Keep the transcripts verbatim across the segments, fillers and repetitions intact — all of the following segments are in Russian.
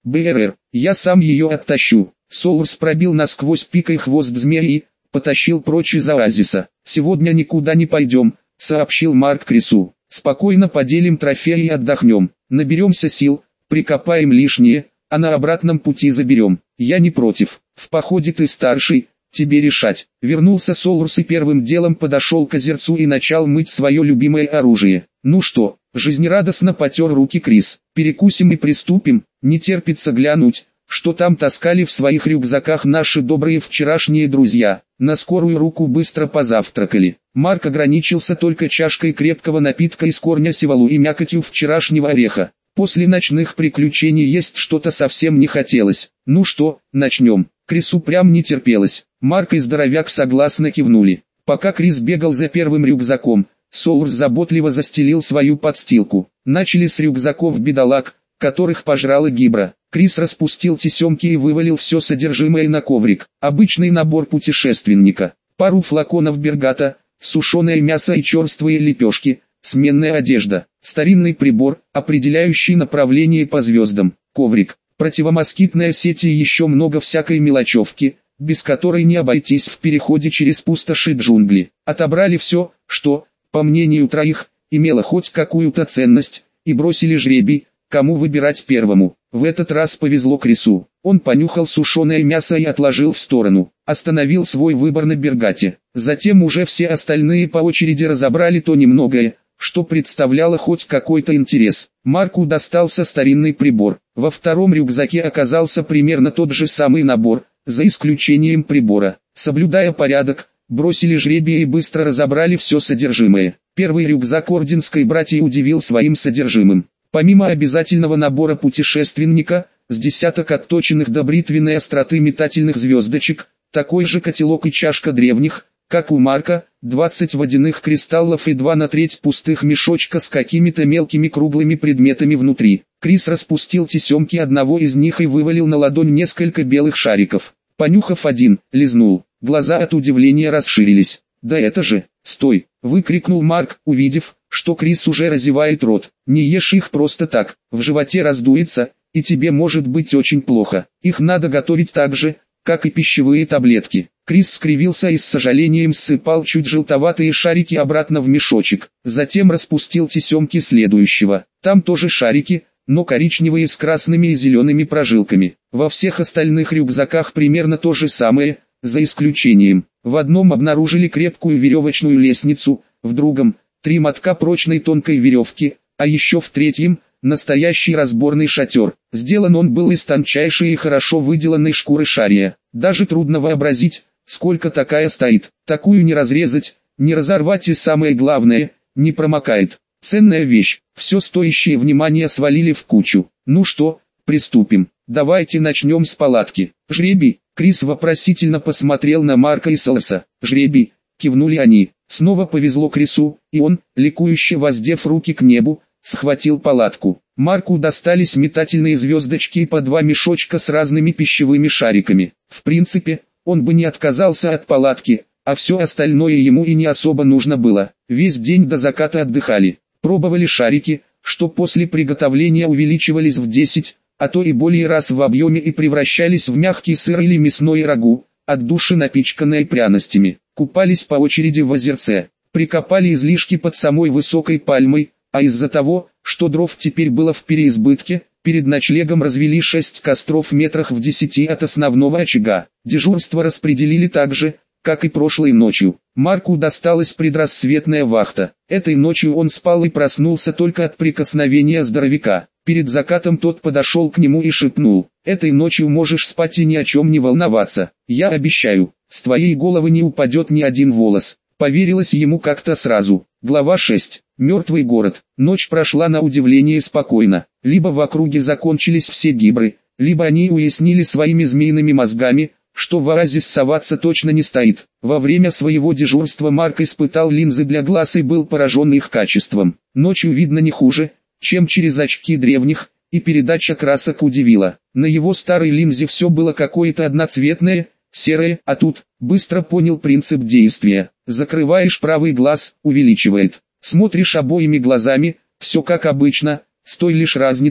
БРР, я сам ее оттащу. Солурс пробил насквозь пикой хвост змеи и потащил прочь из оазиса. «Сегодня никуда не пойдем», — сообщил Марк Крису. «Спокойно поделим трофеи и отдохнем. Наберемся сил, прикопаем лишнее, а на обратном пути заберем. Я не против. В походе ты старший, тебе решать». Вернулся Солурс и первым делом подошел к озерцу и начал мыть свое любимое оружие. «Ну что?» — жизнерадостно потер руки Крис. «Перекусим и приступим, не терпится глянуть, что там таскали в своих рюкзаках наши добрые вчерашние друзья». На скорую руку быстро позавтракали. Марк ограничился только чашкой крепкого напитка из корня севалу и мякотью вчерашнего ореха. После ночных приключений есть что-то совсем не хотелось. «Ну что, начнем?» Крису прям не терпелось. Марк и здоровяк согласно кивнули. Пока Крис бегал за первым рюкзаком, Солурс заботливо застелил свою подстилку. Начали с рюкзаков бедолаг, которых пожрала гибра. Крис распустил тесемки и вывалил все содержимое на коврик. Обычный набор путешественника. Пару флаконов бергата, сушеное мясо и черствые лепешки, сменная одежда, старинный прибор, определяющий направление по звездам, коврик, противомоскитная сеть и еще много всякой мелочевки, без которой не обойтись в переходе через пустоши джунгли. Отобрали все, что, по мнению троих, имело хоть какую-то ценность, и бросили жребий, кому выбирать первому. В этот раз повезло Крису. Он понюхал сушеное мясо и отложил в сторону. Остановил свой выбор на бергате. Затем уже все остальные по очереди разобрали то немногое, что представляло хоть какой-то интерес. Марку достался старинный прибор. Во втором рюкзаке оказался примерно тот же самый набор, за исключением прибора. Соблюдая порядок, бросили жребий и быстро разобрали все содержимое. Первый рюкзак орденской братьи удивил своим содержимым. Помимо обязательного набора путешественника, с десяток отточенных до бритвенной остроты метательных звездочек, такой же котелок и чашка древних, как у Марка, двадцать водяных кристаллов и два на треть пустых мешочка с какими-то мелкими круглыми предметами внутри. Крис распустил тесемки одного из них и вывалил на ладонь несколько белых шариков. Понюхав один, лизнул. Глаза от удивления расширились. «Да это же...» «Стой!» — выкрикнул Марк, увидев, что Крис уже разевает рот. «Не ешь их просто так, в животе раздуется, и тебе может быть очень плохо. Их надо готовить так же, как и пищевые таблетки». Крис скривился и с сожалением ссыпал чуть желтоватые шарики обратно в мешочек. Затем распустил тесемки следующего. Там тоже шарики, но коричневые с красными и зелеными прожилками. Во всех остальных рюкзаках примерно то же самое, за исключением. В одном обнаружили крепкую веревочную лестницу, в другом – три мотка прочной тонкой веревки, а еще в третьем – настоящий разборный шатер. Сделан он был из тончайшей и хорошо выделанной шкуры шария. Даже трудно вообразить, сколько такая стоит. Такую не разрезать, не разорвать и самое главное, не промокает. Ценная вещь, все стоящее внимание свалили в кучу. «Ну что, приступим. Давайте начнем с палатки. Жребий?» Крис вопросительно посмотрел на Марка и Солурса. «Жребий», кивнули они. Снова повезло Крису, и он, ликующе воздев руки к небу, схватил палатку. Марку достались метательные звездочки и по два мешочка с разными пищевыми шариками. В принципе, он бы не отказался от палатки, а все остальное ему и не особо нужно было. Весь день до заката отдыхали. Пробовали шарики, что после приготовления увеличивались в десять, а то и более раз в объеме и превращались в мягкий сыр или мясное рагу, от души напичканное пряностями. Купались по очереди в озерце, прикопали излишки под самой высокой пальмой, а из-за того, что дров теперь было в переизбытке, перед ночлегом развели шесть костров метрах в десяти от основного очага. Дежурство распределили так же, как и прошлой ночью. Марку досталась предрассветная вахта. Этой ночью он спал и проснулся только от прикосновения здоровяка. Перед закатом тот подошел к нему и шепнул: «Этой ночью можешь спать и ни о чем не волноваться. Я обещаю, с твоей головы не упадет ни один волос». Поверилось ему как-то сразу. Глава шесть. Мертвый город. Ночь прошла на удивление спокойно. Либо в округе закончились все гибры, либо они уяснили своими змеиными мозгами, что в оазис соваться точно не стоит. Во время своего дежурства Марк испытал линзы для глаз и был поражен их качеством. Ночью видно не хуже, чем через очки древних, и передача красок удивила. На его старой линзе все было какое-то одноцветное, серое, а тут, быстро понял принцип действия. Закрываешь правый глаз, увеличивает. Смотришь обоими глазами, все как обычно, с той лишь разницей,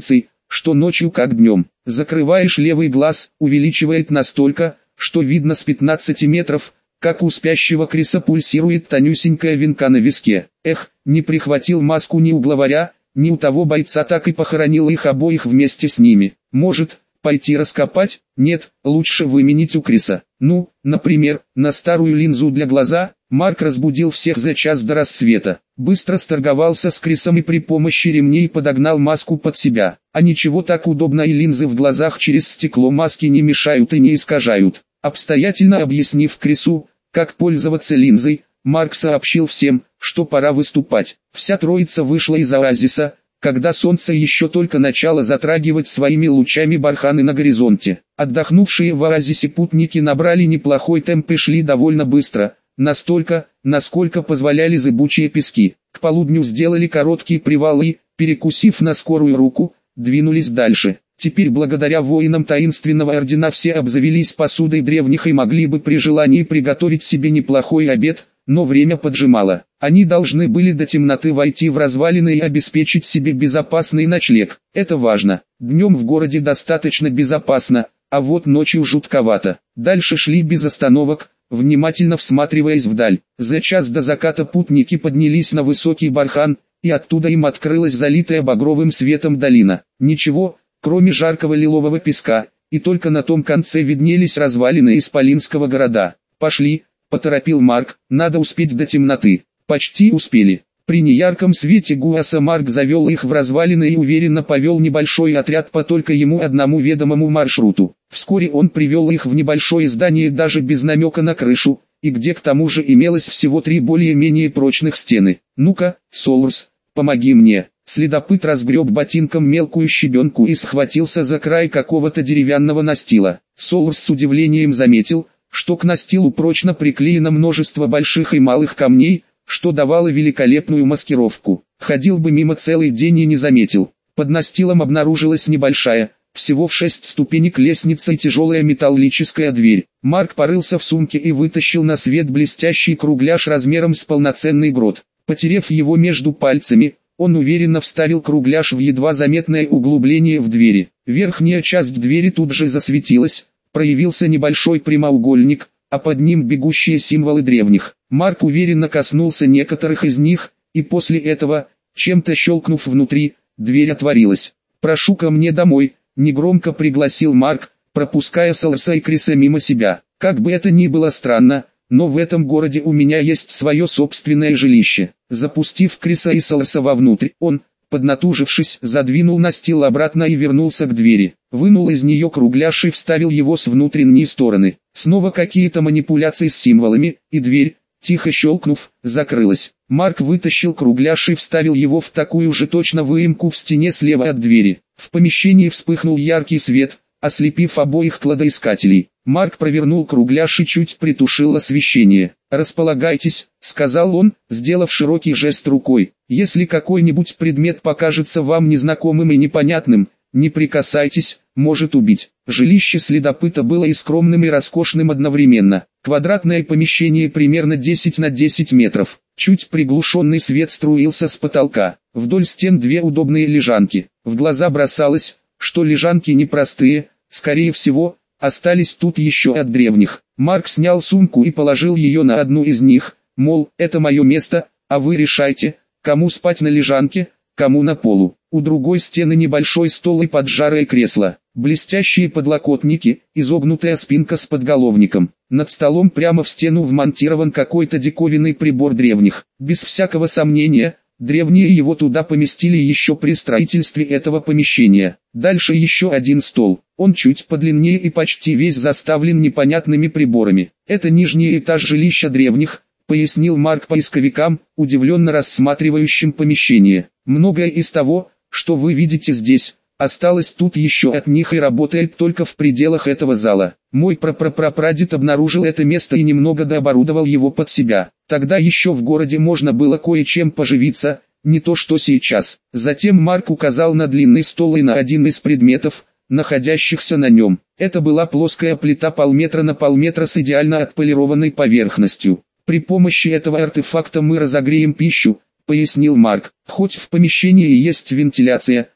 что ночью как днем. Закрываешь левый глаз, увеличивает настолько, что видно с пятнадцати метров, как у спящего Криса пульсирует тонюсенькая венка на виске. Эх, не прихватил маску ни у главаря, ни у того бойца, так и похоронил их обоих вместе с ними. Может, пойти раскопать? Нет, лучше выменить у Криса. Ну, например, на старую линзу для глаза. Марк разбудил всех за час до рассвета. Быстро сторговался с Крисом и при помощи ремней подогнал маску под себя. А ничего, так удобно, и линзы в глазах через стекло маски не мешают и не искажают. Обстоятельно объяснив Крису, как пользоваться линзой, Марк сообщил всем, что пора выступать. Вся троица вышла из оазиса, когда солнце еще только начало затрагивать своими лучами барханы на горизонте. Отдохнувшие в оазисе путники набрали неплохой темп и шли довольно быстро, настолько, насколько позволяли зыбучие пески. К полудню сделали короткий привал и, перекусив на скорую руку, двинулись дальше. Теперь благодаря воинам таинственного ордена все обзавелись посудой древних и могли бы при желании приготовить себе неплохой обед, но время поджимало. Они должны были до темноты войти в развалины и обеспечить себе безопасный ночлег. Это важно. Днем в городе достаточно безопасно, а вот ночью жутковато. Дальше шли без остановок, внимательно всматриваясь вдаль. За час до заката путники поднялись на высокий бархан, и оттуда им открылась залитая багровым светом долина. Ничего, кроме жаркого лилового песка, и только на том конце виднелись развалины исполинского города. «Пошли», — поторопил Марк, — «надо успеть до темноты». Почти успели. При неярком свете Гуаса Марк завел их в развалины и уверенно повел небольшой отряд по только ему одному ведомому маршруту. Вскоре он привел их в небольшое здание даже без намека на крышу, и где к тому же имелось всего три более-менее прочных стены. «Ну-ка, Солурс, помоги мне». Следопыт разгреб ботинком мелкую щебенку и схватился за край какого-то деревянного настила. Солурс с удивлением заметил, что к настилу прочно приклеено множество больших и малых камней, что давало великолепную маскировку. Ходил бы мимо целый день и не заметил. Под настилом обнаружилась небольшая, всего в шесть ступенек лестница и тяжелая металлическая дверь. Марк порылся в сумке и вытащил на свет блестящий кругляш размером с полноценный грот. Потерев его между пальцами, он уверенно вставил кругляш в едва заметное углубление в двери. Верхняя часть двери тут же засветилась, проявился небольшой прямоугольник, а под ним бегущие символы древних. Марк уверенно коснулся некоторых из них, и после этого, чем-то щелкнув внутри, дверь отворилась. «Прошу ко мне домой», — негромко пригласил Марк, пропуская Солурса и Криса мимо себя. «Как бы это ни было странно, но в этом городе у меня есть свое собственное жилище». Запустив Криса и Солурса вовнутрь, он, поднатужившись, задвинул настил обратно и вернулся к двери. Вынул из нее кругляш и вставил его с внутренней стороны. Снова какие-то манипуляции с символами, и дверь, тихо щелкнув, закрылась. Марк вытащил кругляш и вставил его в такую же точно выемку в стене слева от двери. В помещении вспыхнул яркий свет, ослепив обоих кладоискателей. Марк провернул кругляш и чуть притушил освещение. «Располагайтесь», — сказал он, сделав широкий жест рукой. «Если какой-нибудь предмет покажется вам незнакомым и непонятным, не прикасайтесь, может убить». Жилище следопыта было и скромным, и роскошным одновременно. Квадратное помещение примерно десять на десять метров. Чуть приглушенный свет струился с потолка. Вдоль стен две удобные лежанки. В глаза бросалось, что лежанки непростые, скорее всего, остались тут еще от древних. Марк снял сумку и положил ее на одну из них, мол, это мое место, а вы решайте, кому спать на лежанке, кому на полу. У другой стены небольшой стол и поджарое кресло, блестящие подлокотники, изогнутая спинка с подголовником. Над столом прямо в стену вмонтирован какой-то диковинный прибор древних. Без всякого сомнения, древние его туда поместили еще при строительстве этого помещения. Дальше еще один стол. Он чуть подлиннее и почти весь заставлен непонятными приборами. Это нижний этаж жилища древних, пояснил Марк поисковикам, удивленно рассматривающим помещение. Многое из того, что вы видите здесь, осталось тут еще от них и работает только в пределах этого зала. Мой прапрапрапрадед обнаружил это место и немного дооборудовал его под себя. Тогда еще в городе можно было кое-чем поживиться, не то что сейчас. Затем Марк указал на длинный стол и на один из предметов, находящихся на нем. Это была плоская плита полметра на полметра с идеально отполированной поверхностью. При помощи этого артефакта мы разогреем пищу, пояснил Марк. Хоть в помещении есть вентиляция,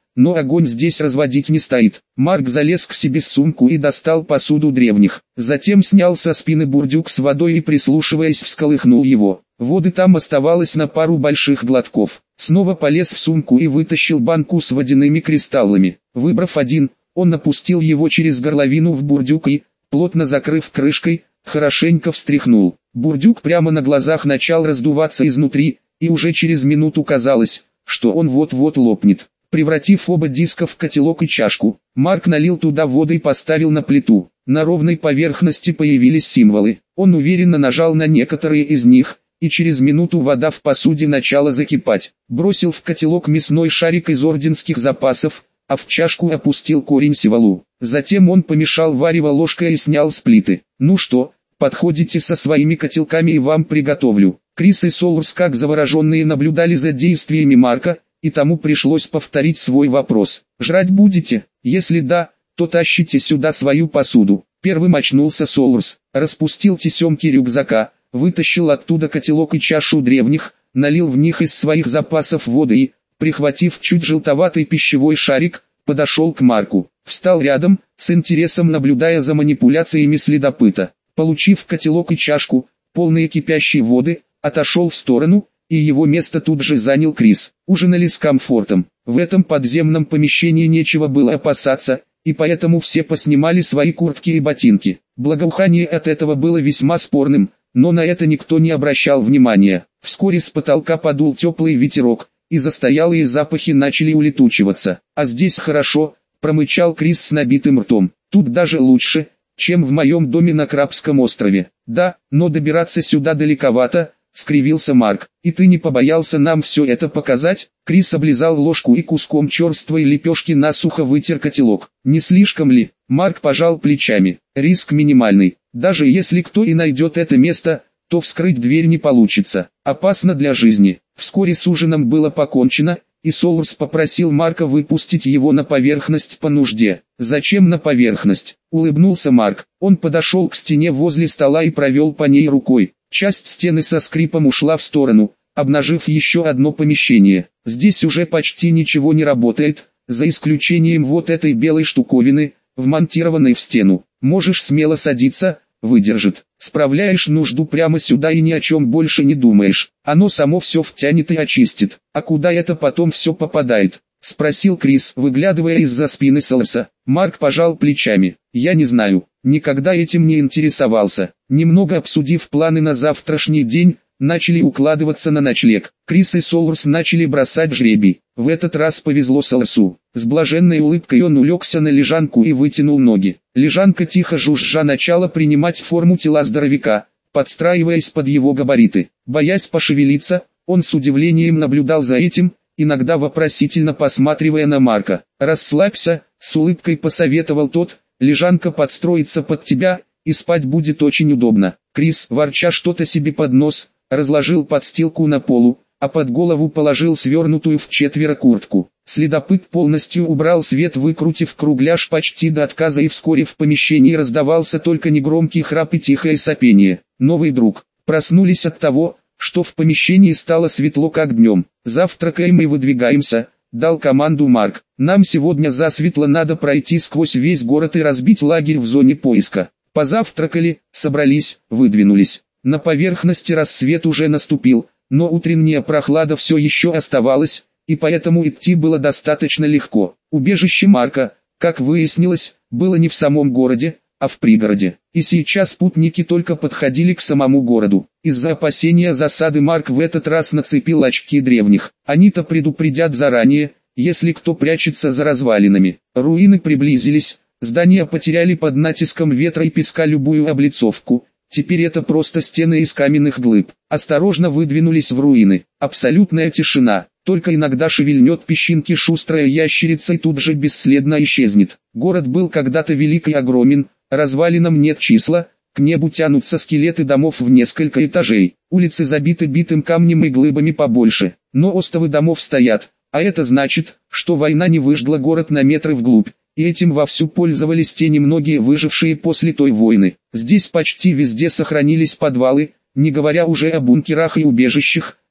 но огонь здесь разводить не стоит. Марк залез к себе в сумку и достал посуду древних. Затем снял со спины бурдюк с водой и, прислушиваясь, всколыхнул его. Воды там оставалось на пару больших глотков. Снова полез в сумку и вытащил банку с водяными кристаллами. Выбрав один, он опустил его через горловину в бурдюк и, плотно закрыв крышкой, хорошенько встряхнул. Бурдюк прямо на глазах начал раздуваться изнутри, и уже через минуту казалось, что он вот-вот лопнет. Превратив оба диска в котелок и чашку, Марк налил туда воду и поставил на плиту. На ровной поверхности появились символы. Он уверенно нажал на некоторые из них, и через минуту вода в посуде начала закипать. Бросил в котелок мясной шарик из орденских запасов, а в чашку опустил корень сивалу. Затем он помешал варево ложкой и снял с плиты. «Ну что, подходите со своими котелками и вам приготовлю». Крис и Солурс как завороженные наблюдали за действиями Марка, и тому пришлось повторить свой вопрос. «Жрать будете? Если да, то тащите сюда свою посуду». Первым очнулся Солурс, распустил тесемки рюкзака, вытащил оттуда котелок и чашу древних, налил в них из своих запасов воды и, прихватив чуть желтоватый пищевой шарик, подошел к Марку. Встал рядом, с интересом наблюдая за манипуляциями следопыта. Получив котелок и чашку, полные кипящей воды, отошел в сторону, и его место тут же занял Крис. Ужинали с комфортом. В этом подземном помещении нечего было опасаться, и поэтому все поснимали свои куртки и ботинки. Благоухание от этого было весьма спорным, но на это никто не обращал внимания. Вскоре с потолка подул теплый ветерок, и застоялые запахи начали улетучиваться. «А здесь хорошо», — промычал Крис с набитым ртом. «Тут даже лучше, чем в моем доме на Крабском острове». «Да, но добираться сюда далековато», — скривился Марк. «И ты не побоялся нам все это показать?» Крис облизал ложку и куском черствой лепешки насухо вытер котелок. «Не слишком ли?» Марк пожал плечами. «Риск минимальный. Даже если кто и найдет это место, то вскрыть дверь не получится. Опасно для жизни». Вскоре с ужином было покончено, и Солурс попросил Марка выпустить его на поверхность по нужде. «Зачем на поверхность?» — улыбнулся Марк. Он подошел к стене возле стола и провел по ней рукой. Часть стены со скрипом ушла в сторону, обнажив еще одно помещение. «Здесь уже почти ничего не работает, за исключением вот этой белой штуковины, вмонтированной в стену. Можешь смело садиться, выдержит. Справляешь нужду прямо сюда и ни о чем больше не думаешь. Оно само все втянет и очистит. А куда это потом все попадает?» — спросил Крис, выглядывая из-за спины Солурса. Марк пожал плечами. «Я не знаю, никогда этим не интересовался». Немного обсудив планы на завтрашний день, начали укладываться на ночлег. Крис и Солурс начали бросать жребий. В этот раз повезло Солурсу. С блаженной улыбкой он улегся на лежанку и вытянул ноги. Лежанка тихо жужжа начала принимать форму тела здоровяка, подстраиваясь под его габариты. Боясь пошевелиться, он с удивлением наблюдал за этим, иногда вопросительно посматривая на Марка. «Расслабься», — с улыбкой посоветовал тот, — «лежанка подстроится под тебя, и спать будет очень удобно». Крис, ворча что-то себе под нос, разложил подстилку на полу, а под голову положил свернутую в четверо куртку. Следопыт полностью убрал свет, выкрутив кругляш почти до отказа, и вскоре в помещении раздавался только негромкий храп и тихое сопение. Новый друг. Проснулись от того, что в помещении стало светло как днем. «Завтракаем и выдвигаемся», — дал команду Марк. «Нам сегодня засветло надо пройти сквозь весь город и разбить лагерь в зоне поиска». Позавтракали, собрались, выдвинулись. На поверхности рассвет уже наступил, но утренняя прохлада все еще оставалась, и поэтому идти было достаточно легко. Убежище Марка, как выяснилось, было не в самом городе, а в пригороде. И сейчас путники только подходили к самому городу. Из-за опасения засады Марк в этот раз нацепил очки древних. Они-то предупредят заранее, если кто прячется за развалинами. Руины приблизились, здания потеряли под натиском ветра и песка любую облицовку. Теперь это просто стены из каменных глыб. Осторожно выдвинулись в руины. Абсолютная тишина. Только иногда шевельнет песчинки шустрая ящерица и тут же бесследно исчезнет. Город был когда-то велик и огромен, развалинам нет числа, к небу тянутся скелеты домов в несколько этажей. Улицы забиты битым камнем и глыбами побольше. Но остовы домов стоят, а это значит, что война не выжгла город на метры вглубь. И этим вовсю пользовались те немногие выжившие после той войны. Здесь почти везде сохранились подвалы, не говоря уже о бункерах и убежищах,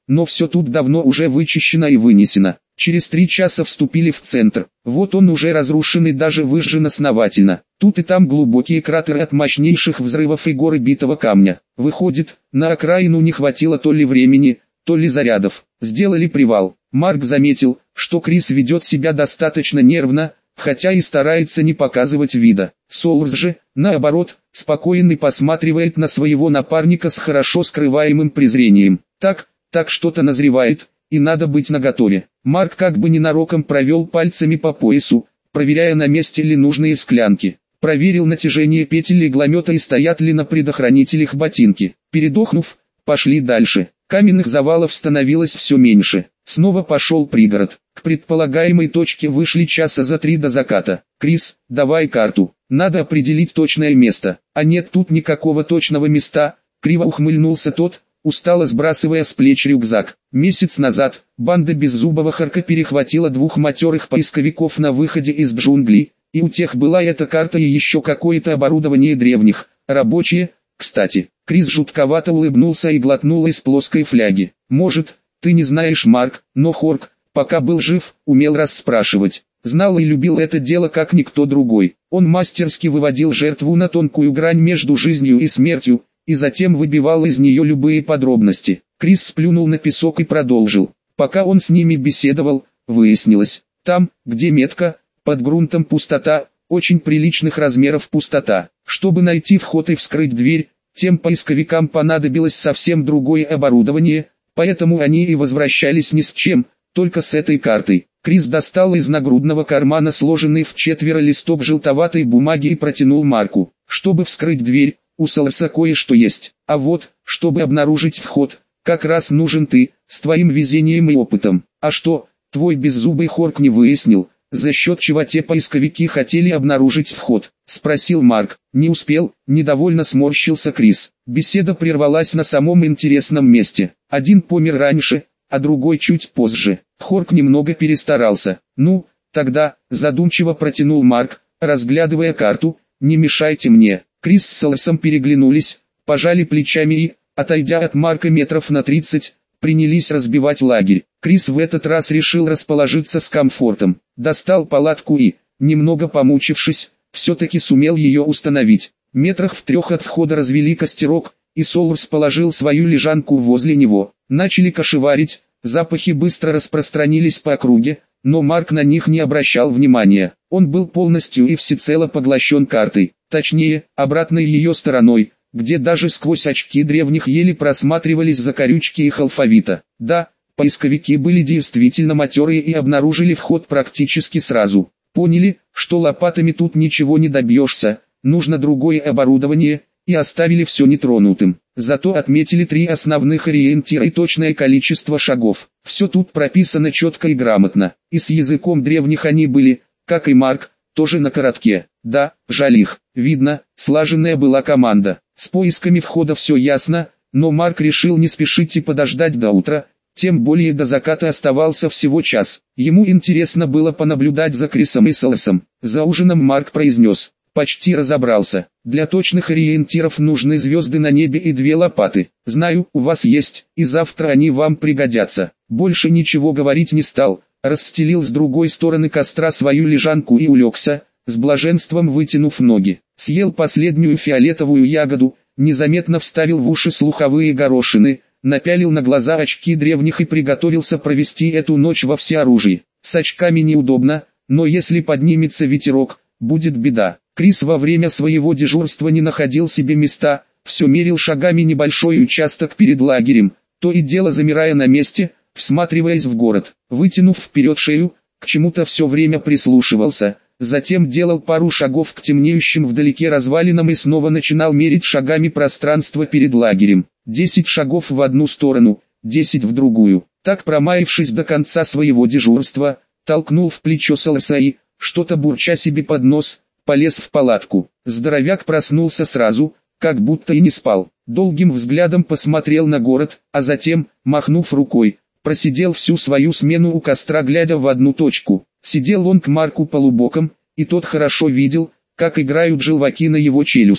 но все тут давно уже вычищено и вынесено. Через три часа вступили в центр. Вот он уже разрушен и даже выжжен основательно. Тут и там глубокие кратеры от мощнейших взрывов и горы битого камня. Выходит, на окраину не хватило то ли времени, то ли зарядов. Сделали привал. Марк заметил, что Крис ведет себя достаточно нервно, хотя и старается не показывать вида. Соурс же, наоборот, спокойно посматривает на своего напарника с хорошо скрываемым презрением. Так, так что-то назревает, и надо быть наготове. Марк как бы ненароком провел пальцами по поясу, проверяя, на месте ли нужные склянки. Проверил натяжение петель игломета и стоят ли на предохранителях ботинки. Передохнув, пошли дальше. Каменных завалов становилось все меньше. Снова пошел пригород. К предполагаемой точке вышли часа за три до заката. «Крис, давай карту. Надо определить точное место». «А нет тут никакого точного места», — криво ухмыльнулся тот, устало сбрасывая с плеч рюкзак. Месяц назад банда Беззубого Харка перехватила двух матерых поисковиков на выходе из джунглей, и у тех была эта карта и еще какое-то оборудование древних, рабочие, кстати. Крис жутковато улыбнулся и глотнул из плоской фляги. «Может, ты не знаешь, Марк, но Хорк, пока был жив, умел расспрашивать. Знал и любил это дело как никто другой. Он мастерски выводил жертву на тонкую грань между жизнью и смертью, и затем выбивал из нее любые подробности». Крис сплюнул на песок и продолжил. Пока он с ними беседовал, выяснилось, там, где метка, под грунтом пустота, очень приличных размеров пустота. Чтобы найти вход и вскрыть дверь, тем поисковикам понадобилось совсем другое оборудование, поэтому они и возвращались ни с чем, только с этой картой. Крис достал из нагрудного кармана сложенный в четверо листок желтоватой бумаги и протянул Марку. «Чтобы вскрыть дверь, у Соларса кое-что есть, а вот, чтобы обнаружить вход, как раз нужен ты, с твоим везением и опытом. А что, твой беззубый Хорк не выяснил, за счет чего те поисковики хотели обнаружить вход?» — спросил Марк. «Не успел», — недовольно сморщился Крис. Беседа прервалась на самом интересном месте. Один помер раньше, а другой чуть позже. Хорк немного перестарался. «Ну, тогда», — задумчиво протянул Марк, разглядывая карту, «не мешайте мне». Крис с Соларсом переглянулись, пожали плечами и, отойдя от Марка метров на тридцать, принялись разбивать лагерь. Крис в этот раз решил расположиться с комфортом. Достал палатку и, немного помучившись, все-таки сумел ее установить. Метрах в трех от входа развели костерок, и Соурс положил свою лежанку возле него. Начали кошеварить, запахи быстро распространились по округе, но Марк на них не обращал внимания. Он был полностью и всецело поглощен картой, точнее, обратной ее стороной, где даже сквозь очки древних еле просматривались закорючки их алфавита. Да, поисковики были действительно матерые и обнаружили вход практически сразу. Поняли, что лопатами тут ничего не добьешься, нужно другое оборудование, и оставили все нетронутым. Зато отметили три основных ориентира и точное количество шагов. Все тут прописано четко и грамотно, и с языком древних они были, как и Марк, тоже на коротке. Да, жаль их, видно, слаженная была команда. С поисками входа все ясно, но Марк решил не спешить и подождать до утра, тем более до заката оставался всего час. Ему интересно было понаблюдать за Крисом и Соларсом. За ужином Марк произнес: «Почти разобрался. Для точных ориентиров нужны звезды на небе и две лопаты. Знаю, у вас есть, и завтра они вам пригодятся». Больше ничего говорить не стал, расстелил с другой стороны костра свою лежанку и улегся, с блаженством вытянув ноги. Съел последнюю фиолетовую ягоду, незаметно вставил в уши слуховые горошины, напялил на глаза очки древних и приготовился провести эту ночь во всеоружии. С очками неудобно, но если поднимется ветерок, будет беда. Крис во время своего дежурства не находил себе места, все мерил шагами небольшой участок перед лагерем, то и дело замирая на месте, всматриваясь в город. Вытянув вперед шею, к чему-то все время прислушивался, затем делал пару шагов к темнеющим вдалеке развалинам и снова начинал мерить шагами пространство перед лагерем. Десять шагов в одну сторону, десять в другую. Так, промаявшись до конца своего дежурства, толкнул в плечо Соларса и, что-то бурча себе под нос, полез в палатку. Здоровяк проснулся сразу, как будто и не спал. Долгим взглядом посмотрел на город, а затем, махнув рукой, просидел всю свою смену у костра, глядя в одну точку. Сидел он к Марку полубоком, и тот хорошо видел, как играют желваки на его челюстях.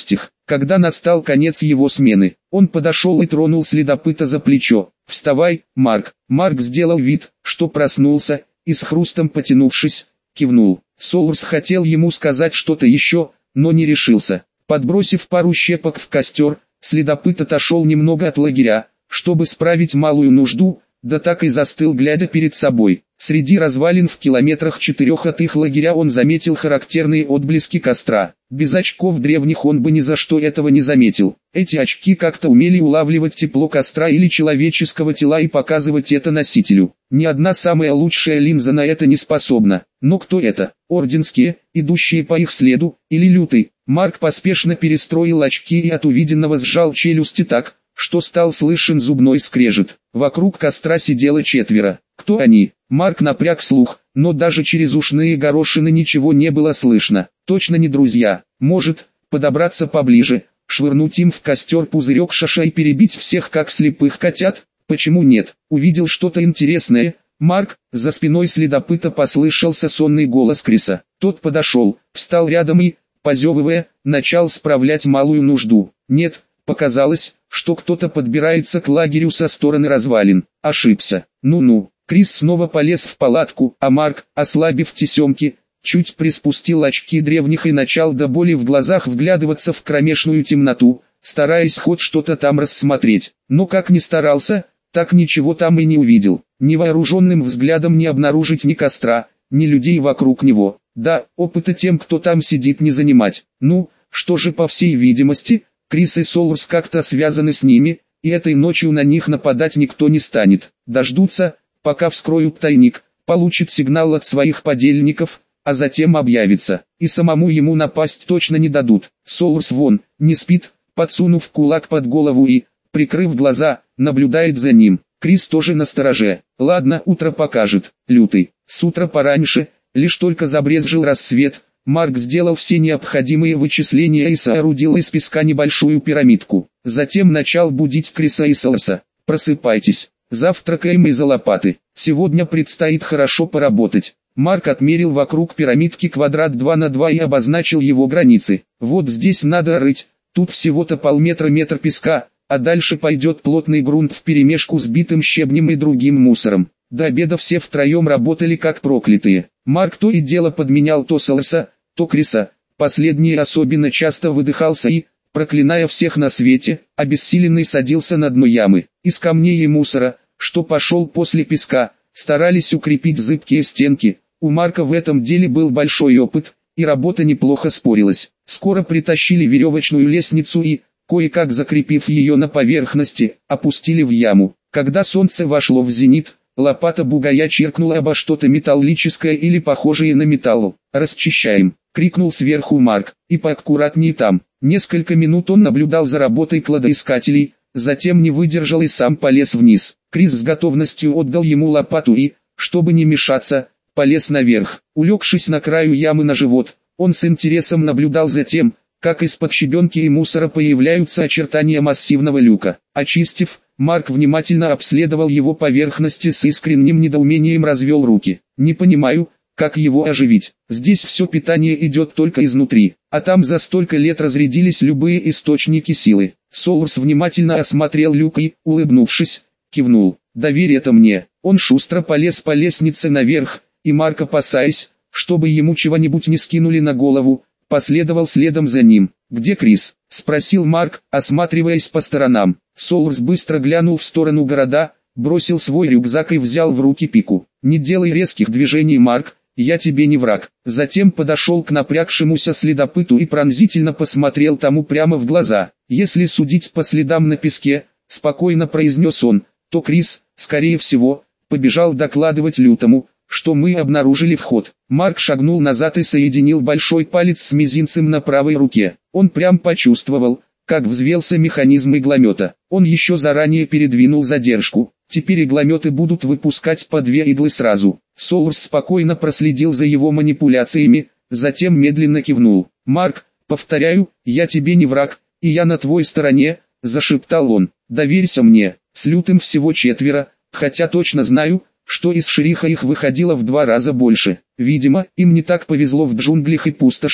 Когда настал конец его смены, он подошел и тронул следопыта за плечо. «Вставай, Марк». Марк сделал вид, что проснулся, и с хрустом потянувшись, кивнул. Соурс хотел ему сказать что-то еще, но не решился. Подбросив пару щепок в костер, следопыт отошел немного от лагеря, чтобы справить малую нужду, да так и застыл, глядя перед собой. Среди развалин в километрах четырех от их лагеря он заметил характерные отблески костра. Без очков древних он бы ни за что этого не заметил. Эти очки как-то умели улавливать тепло костра или человеческого тела и показывать это носителю. Ни одна самая лучшая линза на это не способна. Но кто это? Орденские, идущие по их следу, или Лютый? Марк поспешно перестроил очки и от увиденного сжал челюсти так, что стал слышен зубной скрежет. Вокруг костра сидело четверо. Кто они? Марк напряг слух, но даже через ушные горошины ничего не было слышно. Точно не друзья. Может, подобраться поближе, швырнуть им в костер пузырек шаша и перебить всех как слепых котят? Почему нет? Увидел что-то интересное. Марк, за спиной следопыта послышался сонный голос Криса. Тот подошел, встал рядом и, позевывая, начал справлять малую нужду. Нет, показалось, что кто-то подбирается к лагерю со стороны развалин. Ошибся. Ну-ну. Крис снова полез в палатку, а Марк, ослабив тесемки, чуть приспустил очки древних и начал до боли в глазах вглядываться в кромешную темноту, стараясь хоть что-то там рассмотреть. Но как ни старался, так ничего там и не увидел. Невооруженным взглядом не обнаружить ни костра, ни людей вокруг него. Да, опыта тем, кто там сидит, не занимать. Ну, что же, по всей видимости, Крис и Соурс как-то связаны с ними, и этой ночью на них нападать никто не станет. Дождутся, пока вскроют тайник, получит сигнал от своих подельников, а затем объявится. И самому ему напасть точно не дадут. Соурс вон, не спит, подсунув кулак под голову и, прикрыв глаза, наблюдает за ним. Крис тоже настороже. Ладно, утро покажет. Лютый. С утра пораньше, лишь только забрезжил рассвет, Марк сделал все необходимые вычисления и соорудил из песка небольшую пирамидку. Затем начал будить Криса и Соурса. «Просыпайтесь. Завтракаем из-за лопаты. Сегодня предстоит хорошо поработать». Марк отмерил вокруг пирамидки квадрат два на два и обозначил его границы. Вот здесь надо рыть, тут всего-то полметра-метр песка, а дальше пойдет плотный грунт вперемешку с битым щебнем и другим мусором. До обеда все втроем работали как проклятые. Марк то и дело подменял то Соурса, то Криса. Последний особенно часто выдыхался и, проклиная всех на свете, обессиленный садился на дно ямы. Из камней и мусора, что пошел после песка, старались укрепить зыбкие стенки. У Марка в этом деле был большой опыт, и работа неплохо спорилась. Скоро притащили веревочную лестницу и, кое-как закрепив ее на поверхности, опустили в яму. Когда солнце вошло в зенит, лопата бугая чиркнула обо что-то металлическое или похожее на металл. «Расчищаем!» — крикнул сверху Марк, — «и поаккуратнее там». Несколько минут он наблюдал за работой кладоискателей, затем не выдержал и сам полез вниз. Крис с готовностью отдал ему лопату и, чтобы не мешаться, полез наверх. Улегшись на краю ямы на живот, он с интересом наблюдал за тем, как из-под щебенки и мусора появляются очертания массивного люка. Очистив, Марк внимательно обследовал его поверхности, с искренним недоумением развел руки. «Не понимаю, как его оживить. Здесь все питание идет только изнутри, а там за столько лет разрядились любые источники силы». Соурс внимательно осмотрел люк и, улыбнувшись, кивнул. «Доверь это мне». Он шустро полез по лестнице наверх, и Марк, опасаясь, чтобы ему чего-нибудь не скинули на голову, последовал следом за ним. «Где Крис?» — спросил Марк, осматриваясь по сторонам. Соурс быстро глянул в сторону города, бросил свой рюкзак и взял в руки пику. «Не делай резких движений, Марк, я тебе не враг». Затем подошел к напрягшемуся следопыту и пронзительно посмотрел тому прямо в глаза. «Если судить по следам на песке», — спокойно произнес он, — «то Крис, скорее всего, побежал докладывать Лютому, что мы обнаружили вход». Марк шагнул назад и соединил большой палец с мизинцем на правой руке. Он прям почувствовал, как взвелся механизм игломета. Он еще заранее передвинул задержку. Теперь иглометы будут выпускать по две иглы сразу. Соурс спокойно проследил за его манипуляциями, затем медленно кивнул. «Марк, повторяю, я тебе не враг, и я на твоей стороне», — зашептал он. «Доверься мне, с Лютым всего четверо, хотя точно знаю, что из Шериха их выходило в два раза больше. Видимо, им не так повезло в джунглях и пустоши,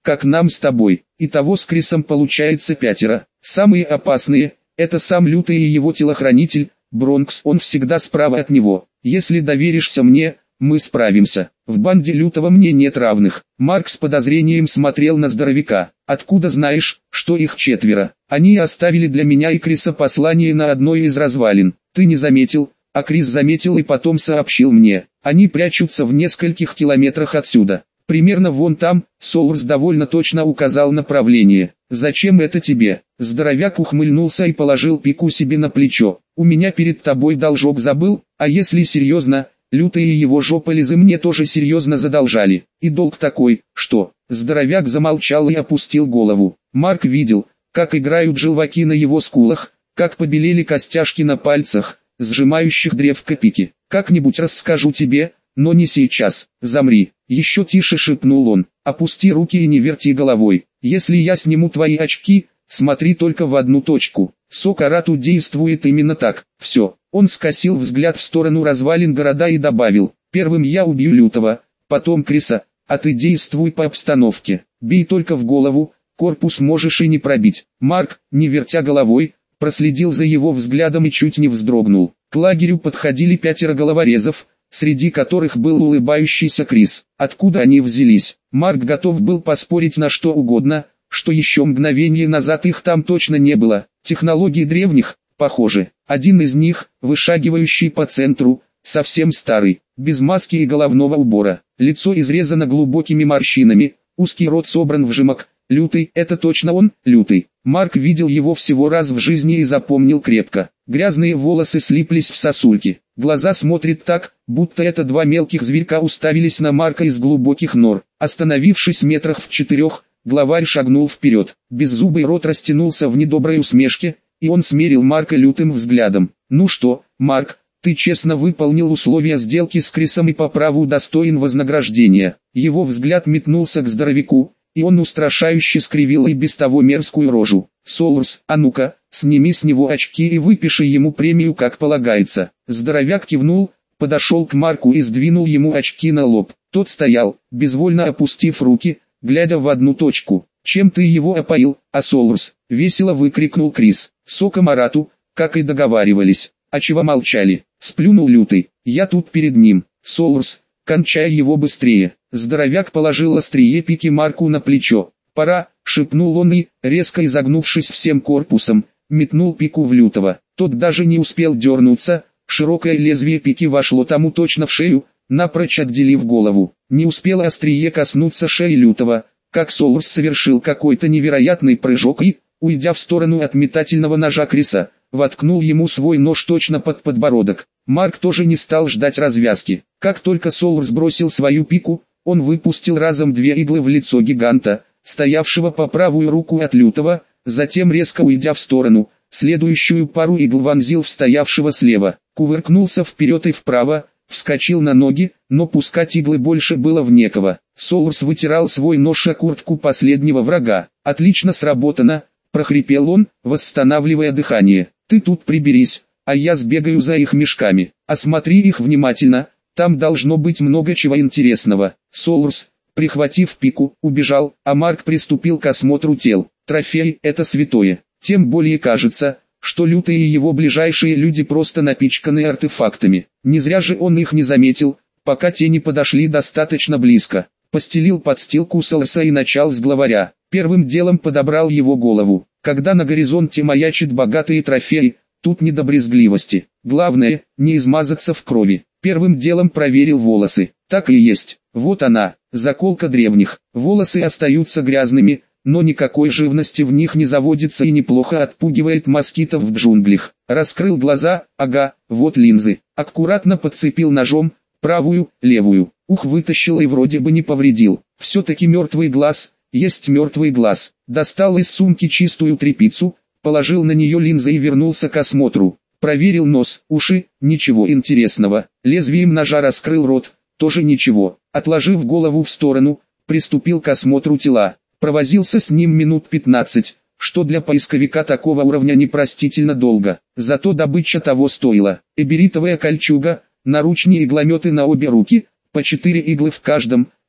как нам с тобой. Итого с Крисом получается пятеро. Самые опасные – это сам Лютый и его телохранитель, Бронкс, он всегда справа от него. Если доверишься мне, мы справимся. В банде Лютого мне нет равных. Марк с подозрением смотрел на здоровяка. Откуда знаешь, что их четверо? Они оставили для меня и Криса послание на одной из развалин. Ты не заметил, а Крис заметил и потом сообщил мне. Они прячутся в нескольких километрах отсюда. Примерно вон там. Соурс довольно точно указал направление. Зачем это тебе? Здоровяк ухмыльнулся и положил пику себе на плечо. У меня перед тобой должок забыл, а если серьезно, Лютый и его жополизы мне тоже серьезно задолжали. И долг такой, что... Здоровяк замолчал и опустил голову. Марк видел, как играют желваки на его скулах, как побелели костяшки на пальцах, сжимающих древко пики. Как-нибудь расскажу тебе, но не сейчас. Замри. Еще тише шепнул он. Опусти руки и не верти головой. Если я сниму твои очки, смотри только в одну точку. Сокарату действует именно так. Все. Он скосил взгляд в сторону развалин города и добавил. Первым я убью Лютого, потом Криса, а ты действуй по обстановке. Бей только в голову, корпус можешь и не пробить. Марк, не вертя головой, проследил за его взглядом и чуть не вздрогнул. К лагерю подходили пятеро головорезов, среди которых был улыбающийся Крис. Откуда они взялись? Марк готов был поспорить на что угодно, что еще мгновение назад их там точно не было. Технологии древних, похоже. Один из них, вышагивающий по центру, совсем старый, без маски и головного убора. Лицо изрезано глубокими морщинами, узкий рот собран в жимок. Лютый, это точно он, Лютый. Марк видел его всего раз в жизни и запомнил крепко. Грязные волосы слиплись в сосульки. Глаза смотрят так, будто это два мелких зверька уставились на Марка из глубоких нор. Остановившись метрах в четырех, главарь шагнул вперед. Беззубый рот растянулся в недоброй усмешке, и он смерил Марка лютым взглядом. «Ну что, Марк, ты честно выполнил условия сделки с Крисом и по праву достоин вознаграждения». Его взгляд метнулся к здоровяку, и он устрашающе скривил и без того мерзкую рожу. «Соурс, а ну-ка, сними с него очки и выпиши ему премию как полагается». Здоровяк кивнул, подошел к Марку и сдвинул ему очки на лоб. Тот стоял, безвольно опустив руки, глядя в одну точку. «Чем ты его опоил, а Соурс?» — весело выкрикнул Крис. «Соком Арату, как и договаривались». «А чего молчали?» — сплюнул Лютый. «Я тут перед ним. Соурс, кончай его быстрее». Здоровяк положил острие пики Марку на плечо. «Пора», — шепнул он и, резко изогнувшись всем корпусом, метнул пику в Лютого. Тот даже не успел дернуться, широкое лезвие пики вошло тому точно в шею, напрочь отделив голову. Не успело острие коснуться шеи Лютого, как Соурс совершил какой-то невероятный прыжок и, уйдя в сторону от метательного ножа Криса, воткнул ему свой нож точно под подбородок. Марк тоже не стал ждать развязки. Как только Соурс бросил свою пику, он выпустил разом две иглы в лицо гиганта, стоявшего по правую руку от Лютого, затем резко уйдя в сторону, следующую пару игл вонзил в стоявшего слева, кувыркнулся вперед и вправо, вскочил на ноги, но пускать иглы больше было в некого. Соурс вытирал свой нож о куртку последнего врага. «Отлично сработано», — прохрипел он, восстанавливая дыхание. «Ты тут приберись, а я сбегаю за их мешками. Осмотри их внимательно, там должно быть много чего интересного». Соурс, прихватив пику, убежал, а Марк приступил к осмотру тел. Трофей — это святое. Тем более кажется, что Лютый и его ближайшие люди просто напичканы артефактами. Не зря же он их не заметил, пока те не подошли достаточно близко. Постелил подстилку Соурса и начал с главаря. Первым делом подобрал его голову. Когда на горизонте маячат богатые трофеи, тут не до брезгливости. Главное, не измазаться в крови. Первым делом проверил волосы. Так и есть. Вот она, заколка древних. Волосы остаются грязными, но никакой живности в них не заводится и неплохо отпугивает москитов в джунглях. Раскрыл глаза, ага, вот линзы. Аккуратно подцепил ножом, правую, левую. Ух, вытащил и вроде бы не повредил. Все-таки мертвый глаз, есть мертвый глаз. Достал из сумки чистую тряпицу, положил на нее линзы и вернулся к осмотру. Проверил нос, уши, ничего интересного. Лезвием ножа раскрыл рот, тоже ничего. Отложив голову в сторону, приступил к осмотру тела. Провозился с ним минут пятнадцать, что для поисковика такого уровня непростительно долго. Зато добыча того стоила. Эберитовая кольчуга, наручные иглометы на обе руки, по четыре иглы в каждом,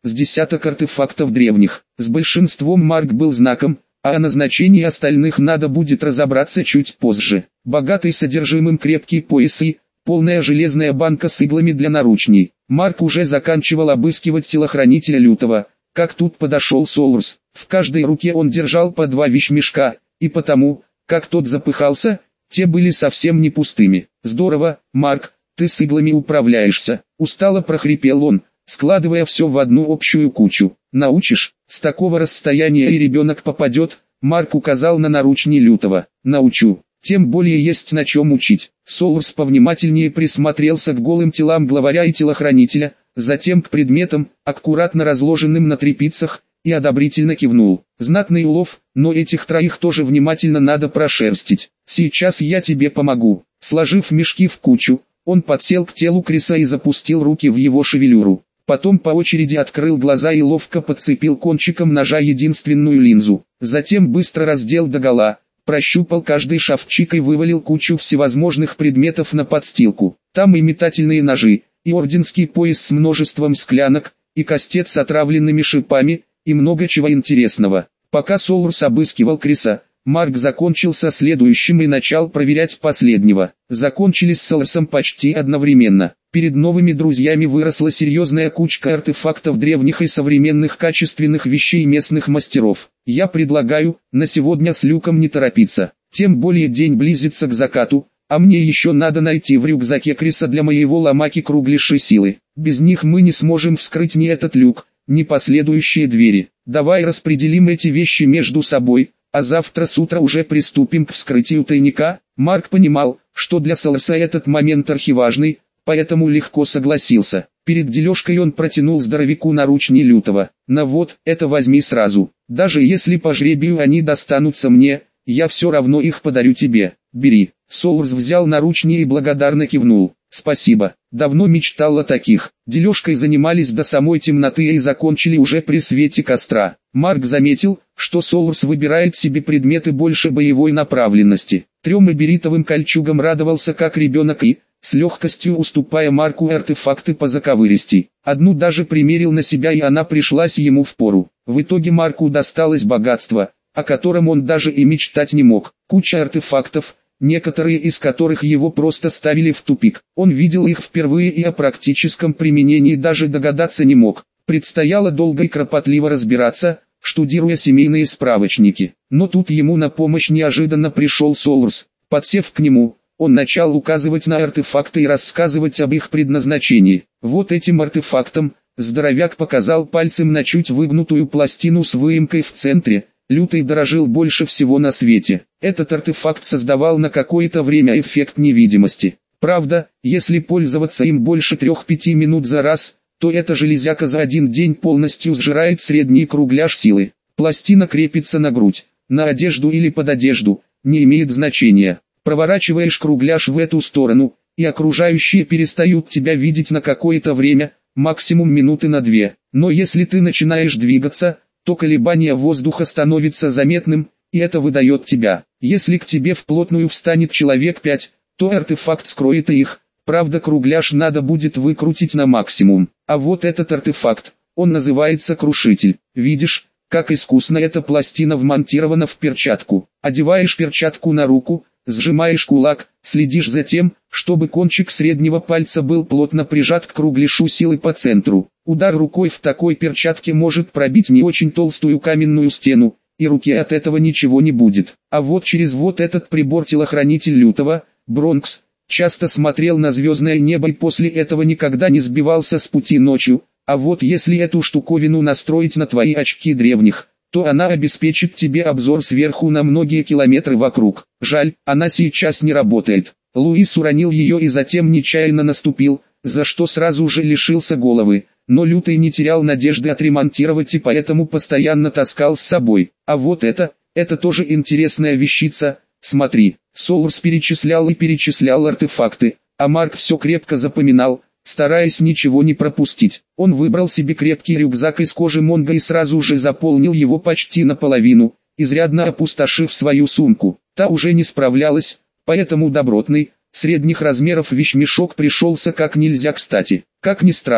с десяток артефактов древних. С большинством Марк был знаком, а о назначении остальных надо будет разобраться чуть позже. Богатый содержимым крепкий пояс и полная железная банка с иглами для наручней. Марк уже заканчивал обыскивать телохранителя Лютого, как тут подошел Солурс. В каждой руке он держал по два вещмешка, и потому, как тот запыхался, те были совсем не пустыми. «Здорово, Марк, ты с иглами управляешься», — устало прохрипел он, складывая все в одну общую кучу. «Научишь? С такого расстояния и ребенок попадет», — Марк указал на наручни Лютого. «Научу. Тем более есть на чем учить». Солурс повнимательнее присмотрелся к голым телам главаря и телохранителя, затем к предметам, аккуратно разложенным на тряпицах, и одобрительно кивнул. «Знатный улов, но этих троих тоже внимательно надо прошерстить. Сейчас я тебе помогу». Сложив мешки в кучу, он подсел к телу Криса и запустил руки в его шевелюру. Потом по очереди открыл глаза и ловко подцепил кончиком ножа единственную линзу. Затем быстро раздел догола, прощупал каждый шовчик и вывалил кучу всевозможных предметов на подстилку. Там и метательные ножи, и орденский пояс с множеством склянок, и кастет с отравленными шипами, и много чего интересного. Пока Солурс обыскивал Криса, Марк закончил со следующим и начал проверять последнего. Закончили с Солурсом почти одновременно. Перед новыми друзьями выросла серьезная кучка артефактов древних и современных качественных вещей местных мастеров. Я предлагаю, на сегодня с Люком не торопиться. Тем более день близится к закату, а мне еще надо найти в рюкзаке Криса для моего ломаки кругляши силы. Без них мы не сможем вскрыть ни этот люк, ни последующие двери. Давай распределим эти вещи между собой, а завтра с утра уже приступим к вскрытию тайника. Марк понимал, что для Солурса этот момент архиважный, поэтому легко согласился. Перед дележкой он протянул здоровяку наручни Лютого. «На вот, это возьми сразу. Даже если по жребию они достанутся мне, я все равно их подарю тебе. Бери». Солурс взял наручни и благодарно кивнул. «Спасибо, давно мечтал о таких». Дележкой занимались до самой темноты и закончили уже при свете костра. Марк заметил, что Солурс выбирает себе предметы больше боевой направленности. Трем эберитовым кольчугам радовался как ребенок и, с легкостью уступая Марку артефакты по заковыристей. Одну даже примерил на себя, и она пришлась ему впору. В итоге Марку досталось богатство, о котором он даже и мечтать не мог. Куча артефактов, некоторые из которых его просто ставили в тупик. Он видел их впервые и о практическом применении даже догадаться не мог. Предстояло долго и кропотливо разбираться, штудируя семейные справочники. Но тут ему на помощь неожиданно пришел Солурс. Подсев к нему, он начал указывать на артефакты и рассказывать об их предназначении. Вот этим артефактом, здоровяк показал пальцем на чуть выгнутую пластину с выемкой в центре. Лютый дорожил больше всего на свете. Этот артефакт создавал на какое-то время эффект невидимости. Правда, если пользоваться им больше трех-пяти минут за раз, то эта железяка за один день полностью сжирает средний кругляш силы. Пластина крепится на грудь, на одежду или под одежду, не имеет значения. Проворачиваешь кругляш в эту сторону, и окружающие перестают тебя видеть на какое-то время, максимум минуты на две. Но если ты начинаешь двигаться, то колебание воздуха становится заметным, и это выдает тебя. Если к тебе вплотную встанет человек пять, то артефакт скроет их. Правда, кругляш надо будет выкрутить на максимум. А вот этот артефакт, он называется крушитель. Видишь, как искусно эта пластина вмонтирована в перчатку. Одеваешь перчатку на руку, сжимаешь кулак, следишь за тем, чтобы кончик среднего пальца был плотно прижат к кругляшу силы по центру. Удар рукой в такой перчатке может пробить не очень толстую каменную стену, и руке от этого ничего не будет. А вот через вот этот прибор телохранитель Лютого, Бронкс, часто смотрел на звездное небо и после этого никогда не сбивался с пути ночью. А вот если эту штуковину настроить на твои очки древних, то она обеспечит тебе обзор сверху на многие километры вокруг. Жаль, она сейчас не работает. Луис уронил ее и затем нечаянно наступил, за что сразу же лишился головы. Но Лютый не терял надежды отремонтировать и поэтому постоянно таскал с собой. А вот это, это тоже интересная вещица, смотри. Солурс перечислял и перечислял артефакты, а Марк все крепко запоминал, стараясь ничего не пропустить. Он выбрал себе крепкий рюкзак из кожи монго и сразу же заполнил его почти наполовину, изрядно опустошив свою сумку. Та уже не справлялась, поэтому добротный, средних размеров вещмешок пришелся как нельзя кстати. Как ни странно,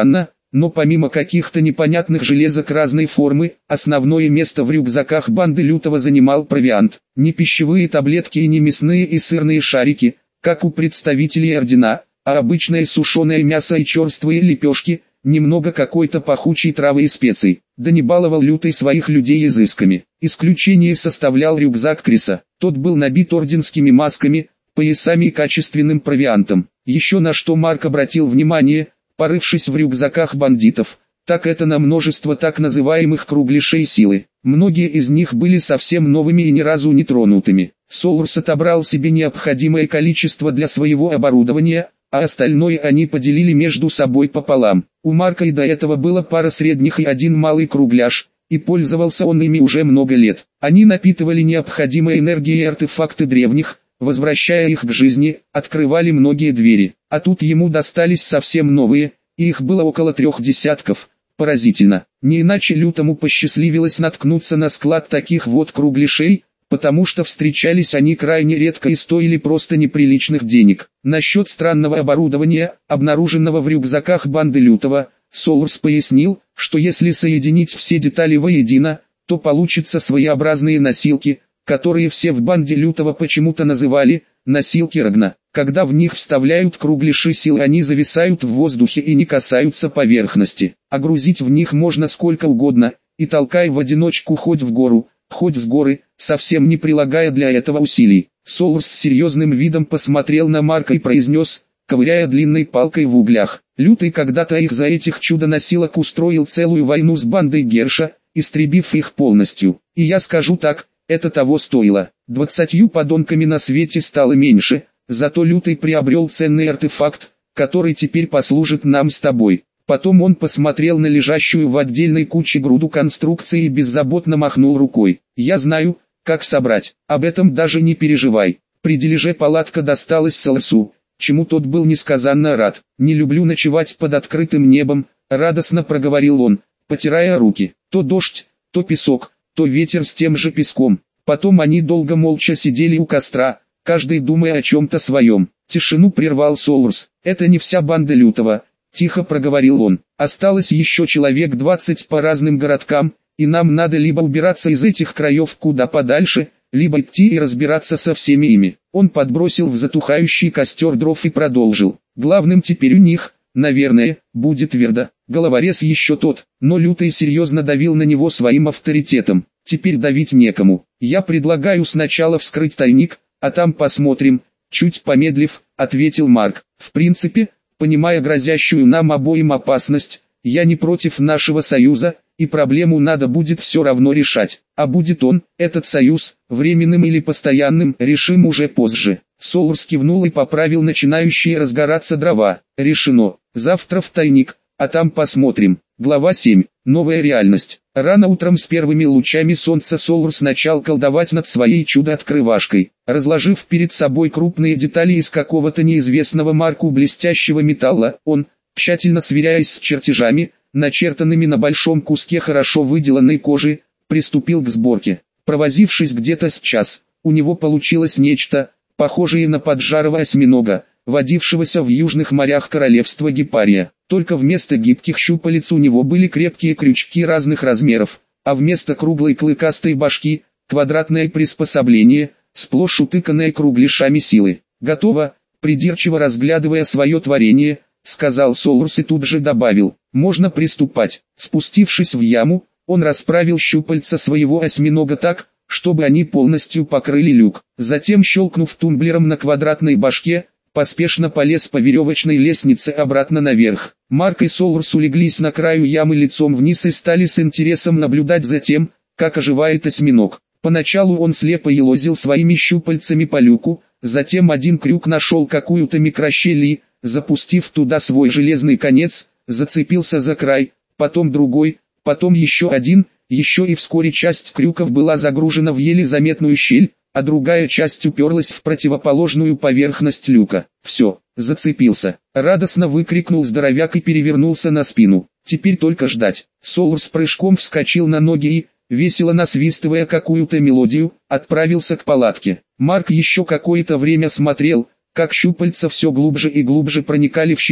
но помимо каких-то непонятных железок разной формы, основное место в рюкзаках банды Лютого занимал провиант. Не пищевые таблетки и не мясные и сырные шарики, как у представителей ордена, а обычное сушеное мясо и черствые лепешки, немного какой-то пахучей травы и специй. Да не баловал Лютый своих людей изысками. Исключение составлял рюкзак Криса. Тот был набит орденскими масками, поясами и качественным провиантом. Еще на что Марк обратил внимание, порывшись в рюкзаках бандитов, так это на множество так называемых кругляшей силы. Многие из них были совсем новыми и ни разу не тронутыми. Солурс отобрал себе необходимое количество для своего оборудования, а остальное они поделили между собой пополам. У Марка и до этого было пара средних и один малый кругляш, и пользовался он ими уже много лет. Они напитывали необходимой энергией артефакты древних, возвращая их к жизни, открывали многие двери. А тут ему достались совсем новые, и их было около трех десятков. Поразительно. Не иначе Лютому посчастливилось наткнуться на склад таких вот кругляшей, потому что встречались они крайне редко и стоили просто неприличных денег. Насчет странного оборудования, обнаруженного в рюкзаках банды Лютого, Солурс пояснил, что если соединить все детали воедино, то получатся своеобразные носилки, которые все в банде Лютого почему-то называли «носилки Рагна». Когда в них вставляют кругляши сил, они зависают в воздухе и не касаются поверхности. А грузить в них можно сколько угодно, и толкай в одиночку хоть в гору, хоть с горы, совсем не прилагая для этого усилий. Солурс с серьезным видом посмотрел на Марка и произнес, ковыряя длинной палкой в углях: «Лютый когда-то их за этих чудо-носилок устроил целую войну с бандой Герша, истребив их полностью. И я скажу так, это того стоило. Двадцатью подонками на свете стало меньше, зато Лютый приобрел ценный артефакт, который теперь послужит нам с тобой». Потом он посмотрел на лежащую в отдельной куче груду конструкции и беззаботно махнул рукой. «Я знаю, как собрать, об этом даже не переживай». При дележе палатка досталась Солурсу, чему тот был несказанно рад. «Не люблю ночевать под открытым небом», — радостно проговорил он, потирая руки. То дождь, то песок, то ветер с тем же песком. Потом они долго молча сидели у костра, каждый думая о чем-то своем. Тишину прервал Солурс. «Это не вся банда Лютого», — тихо проговорил он. «Осталось еще человек двадцать по разным городкам, и нам надо либо убираться из этих краев куда подальше, либо идти и разбираться со всеми ими». Он подбросил в затухающий костер дров и продолжил. «Главным теперь у них, наверное, будет Верда. Головорез еще тот, но Лютый серьезно давил на него своим авторитетом. Теперь давить некому. Я предлагаю сначала вскрыть тайник, а там посмотрим», — чуть помедлив, ответил Марк. «В принципе, понимая грозящую нам обоим опасность, я не против нашего союза, и проблему надо будет все равно решать. А будет он, этот союз, временным или постоянным, решим уже позже». Солурс кивнул и поправил начинающие разгораться дрова. «Решено. Завтра в тайник, а там посмотрим». Глава семь. Новая реальность. Рано утром с первыми лучами солнца Солурс начал колдовать над своей чудо-открывашкой. Разложив перед собой крупные детали из какого-то неизвестного Марку блестящего металла, он, тщательно сверяясь с чертежами, начертанными на большом куске хорошо выделанной кожи, приступил к сборке. Провозившись где-то с час, у него получилось нечто, похожее на поджарого осьминога, водившегося в южных морях королевства Гепария. Только вместо гибких щупалец у него были крепкие крючки разных размеров, а вместо круглой клыкастой башки – квадратное приспособление, сплошь утыканное кругляшами силы. «Готово», придирчиво разглядывая свое творение, сказал Солурс и тут же добавил: «Можно приступать». Спустившись в яму, он расправил щупальца своего осьминога так, чтобы они полностью покрыли люк. Затем, щелкнув тумблером на квадратной башке, поспешно полез по веревочной лестнице обратно наверх. Марк и Солурс улеглись на краю ямы лицом вниз и стали с интересом наблюдать за тем, как оживает осьминог. Поначалу он слепо елозил своими щупальцами по люку, затем один крюк нашел какую-то микрощель и, запустив туда свой железный конец, зацепился за край, потом другой, потом еще один, еще и вскоре часть крюков была загружена в еле заметную щель, а другая часть уперлась в противоположную поверхность люка. «Все, зацепился!» — радостно выкрикнул здоровяк и перевернулся на спину. «Теперь только ждать». Солурс прыжком вскочил на ноги и, весело насвистывая какую-то мелодию, отправился к палатке. Марк еще какое-то время смотрел, как щупальца все глубже и глубже проникали в щели,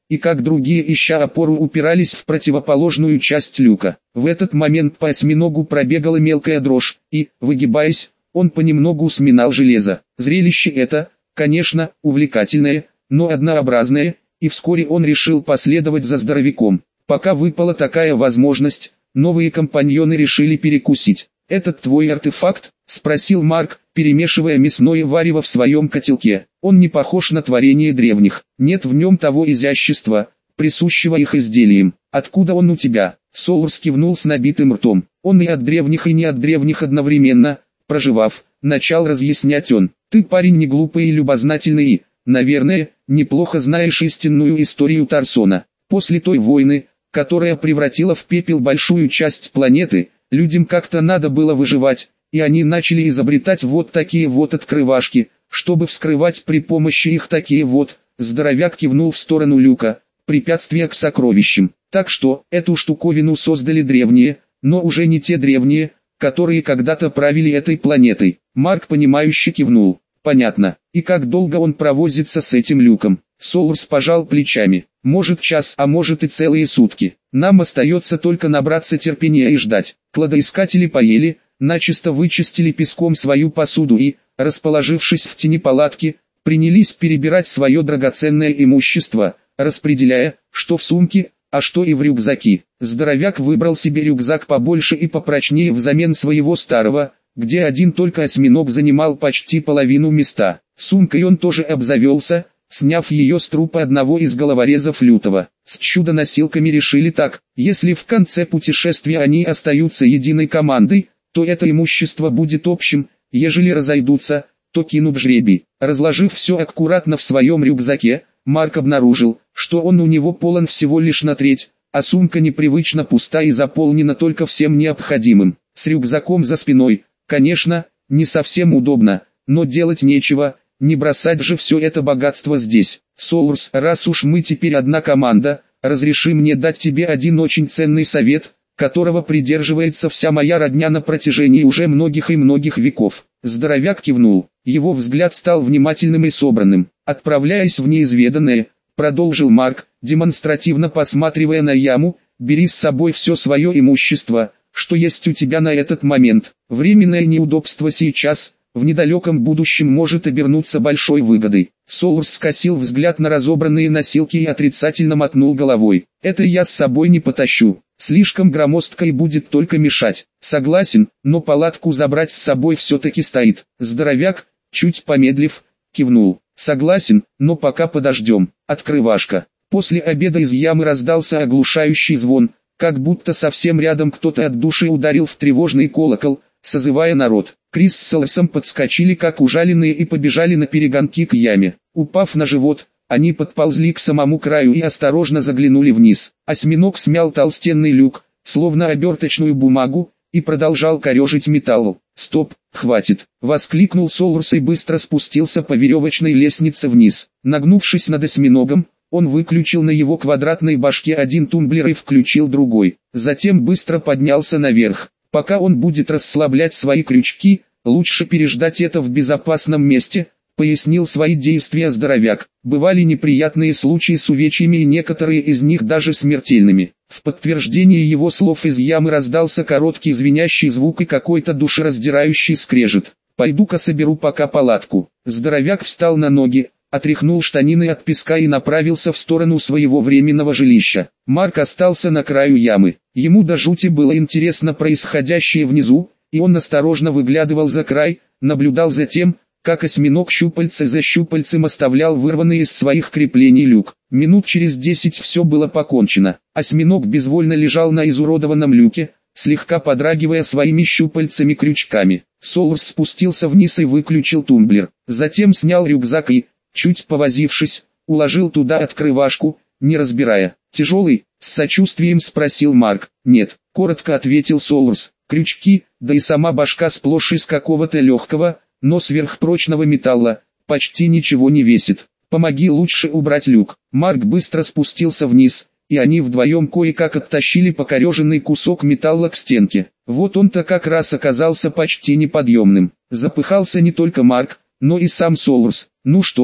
и как другие ища опору упирались в противоположную часть люка. В этот момент по осьминогу пробегала мелкая дрожь, и, выгибаясь, он понемногу сминал железо. Зрелище это, конечно, увлекательное, но однообразное, и вскоре он решил последовать за здоровяком. Пока выпала такая возможность, новые компаньоны решили перекусить. «Этот твой артефакт?» – спросил Марк, перемешивая мясное варево в своем котелке. «Он не похож на творение древних, нет в нем того изящества, присущего их изделиям. Откуда он у тебя?» Солурс кивнул с набитым ртом. «Он и от древних, и не от древних одновременно», проживав, начал разъяснять он. «Ты парень не глупый и любознательный и, наверное, неплохо знаешь истинную историю Тарсона. После той войны, которая превратила в пепел большую часть планеты, людям как-то надо было выживать, и они начали изобретать вот такие вот открывашки, чтобы вскрывать при помощи их такие вот», здоровяк кивнул в сторону люка, «препятствия к сокровищам. Так что, эту штуковину создали древние, но уже не те древние, которые когда-то правили этой планетой». Марк понимающе кивнул. «Понятно. И как долго он провозится с этим люком?» Солурс пожал плечами. «Может час, а может и целые сутки. Нам остается только набраться терпения и ждать». Кладоискатели поели, начисто вычистили песком свою посуду и, расположившись в тени палатки, принялись перебирать свое драгоценное имущество, распределяя, что в сумке, а что и в рюкзаки. Здоровяк выбрал себе рюкзак побольше и попрочнее взамен своего старого, где один только осьминог занимал почти половину места. Сумкой он тоже обзавелся, сняв ее с трупа одного из головорезов Лютого. С чудо-носилками решили так: если в конце путешествия они остаются единой командой, то это имущество будет общим, ежели разойдутся, то кинут жребий. Разложив все аккуратно в своем рюкзаке, Марк обнаружил, что он у него полон всего лишь на треть, а сумка непривычно пуста и заполнена только всем необходимым. С рюкзаком за спиной, конечно, не совсем удобно, но делать нечего, не бросать же все это богатство здесь. «Солурс, раз уж мы теперь одна команда, разреши мне дать тебе один очень ценный совет, которого придерживается вся моя родня на протяжении уже многих и многих веков». Здоровяк кивнул, его взгляд стал внимательным и собранным. «Отправляясь в неизведанное», продолжил Марк, демонстративно посматривая на яму, «бери с собой все свое имущество, что есть у тебя на этот момент. Временное неудобство сейчас, в недалеком будущем может обернуться большой выгодой». Солурс скосил взгляд на разобранные носилки и отрицательно мотнул головой. «Это я с собой не потащу. Слишком громоздко и будет только мешать». «Согласен, но палатку забрать с собой все-таки стоит». Здоровяк, чуть помедлив, кивнул. «Согласен, но пока подождем». Открывашка. После обеда из ямы раздался оглушающий звон, как будто совсем рядом кто-то от души ударил в тревожный колокол, созывая народ. Крис с Солосом подскочили как ужаленные и побежали на перегонки к яме. Упав на живот, они подползли к самому краю и осторожно заглянули вниз. Осьминог смял толстенный люк, словно оберточную бумагу, и продолжал корежить металл. «Стоп, хватит!» — воскликнул Солурс и быстро спустился по веревочной лестнице вниз. Нагнувшись над осьминогом, он выключил на его квадратной башке один тумблер и включил другой. Затем быстро поднялся наверх. «Пока он будет расслаблять свои крючки, лучше переждать это в безопасном месте», — пояснил свои действия здоровяк. «Бывали неприятные случаи с увечьями и некоторые из них даже смертельными». В подтверждение его слов из ямы раздался короткий звенящий звук и какой-то душераздирающий скрежет. «Пойду-ка соберу пока палатку». Здоровяк встал на ноги, отряхнул штанины от песка и направился в сторону своего временного жилища. Марк остался на краю ямы. Ему до жути было интересно происходящее внизу, и он осторожно выглядывал за край, наблюдал за тем, как осьминог щупальце за щупальцем оставлял вырванный из своих креплений люк. Минут через десять все было покончено. Осьминог безвольно лежал на изуродованном люке, слегка подрагивая своими щупальцами-крючками. Солурс спустился вниз и выключил тумблер. Затем снял рюкзак и, чуть повозившись, уложил туда открывашку, не разбирая. «Тяжелый?» — с сочувствием спросил Марк. «Нет», — коротко ответил Солурс. «Крючки, да и сама башка сплошь из какого-то легкого, но сверхпрочного металла, почти ничего не весит. Помоги лучше убрать люк». Марк быстро спустился вниз, и они вдвоем кое-как оттащили покореженный кусок металла к стенке. Вот он-то как раз оказался почти неподъемным. Запыхался не только Марк, но и сам Солурс. «Ну что,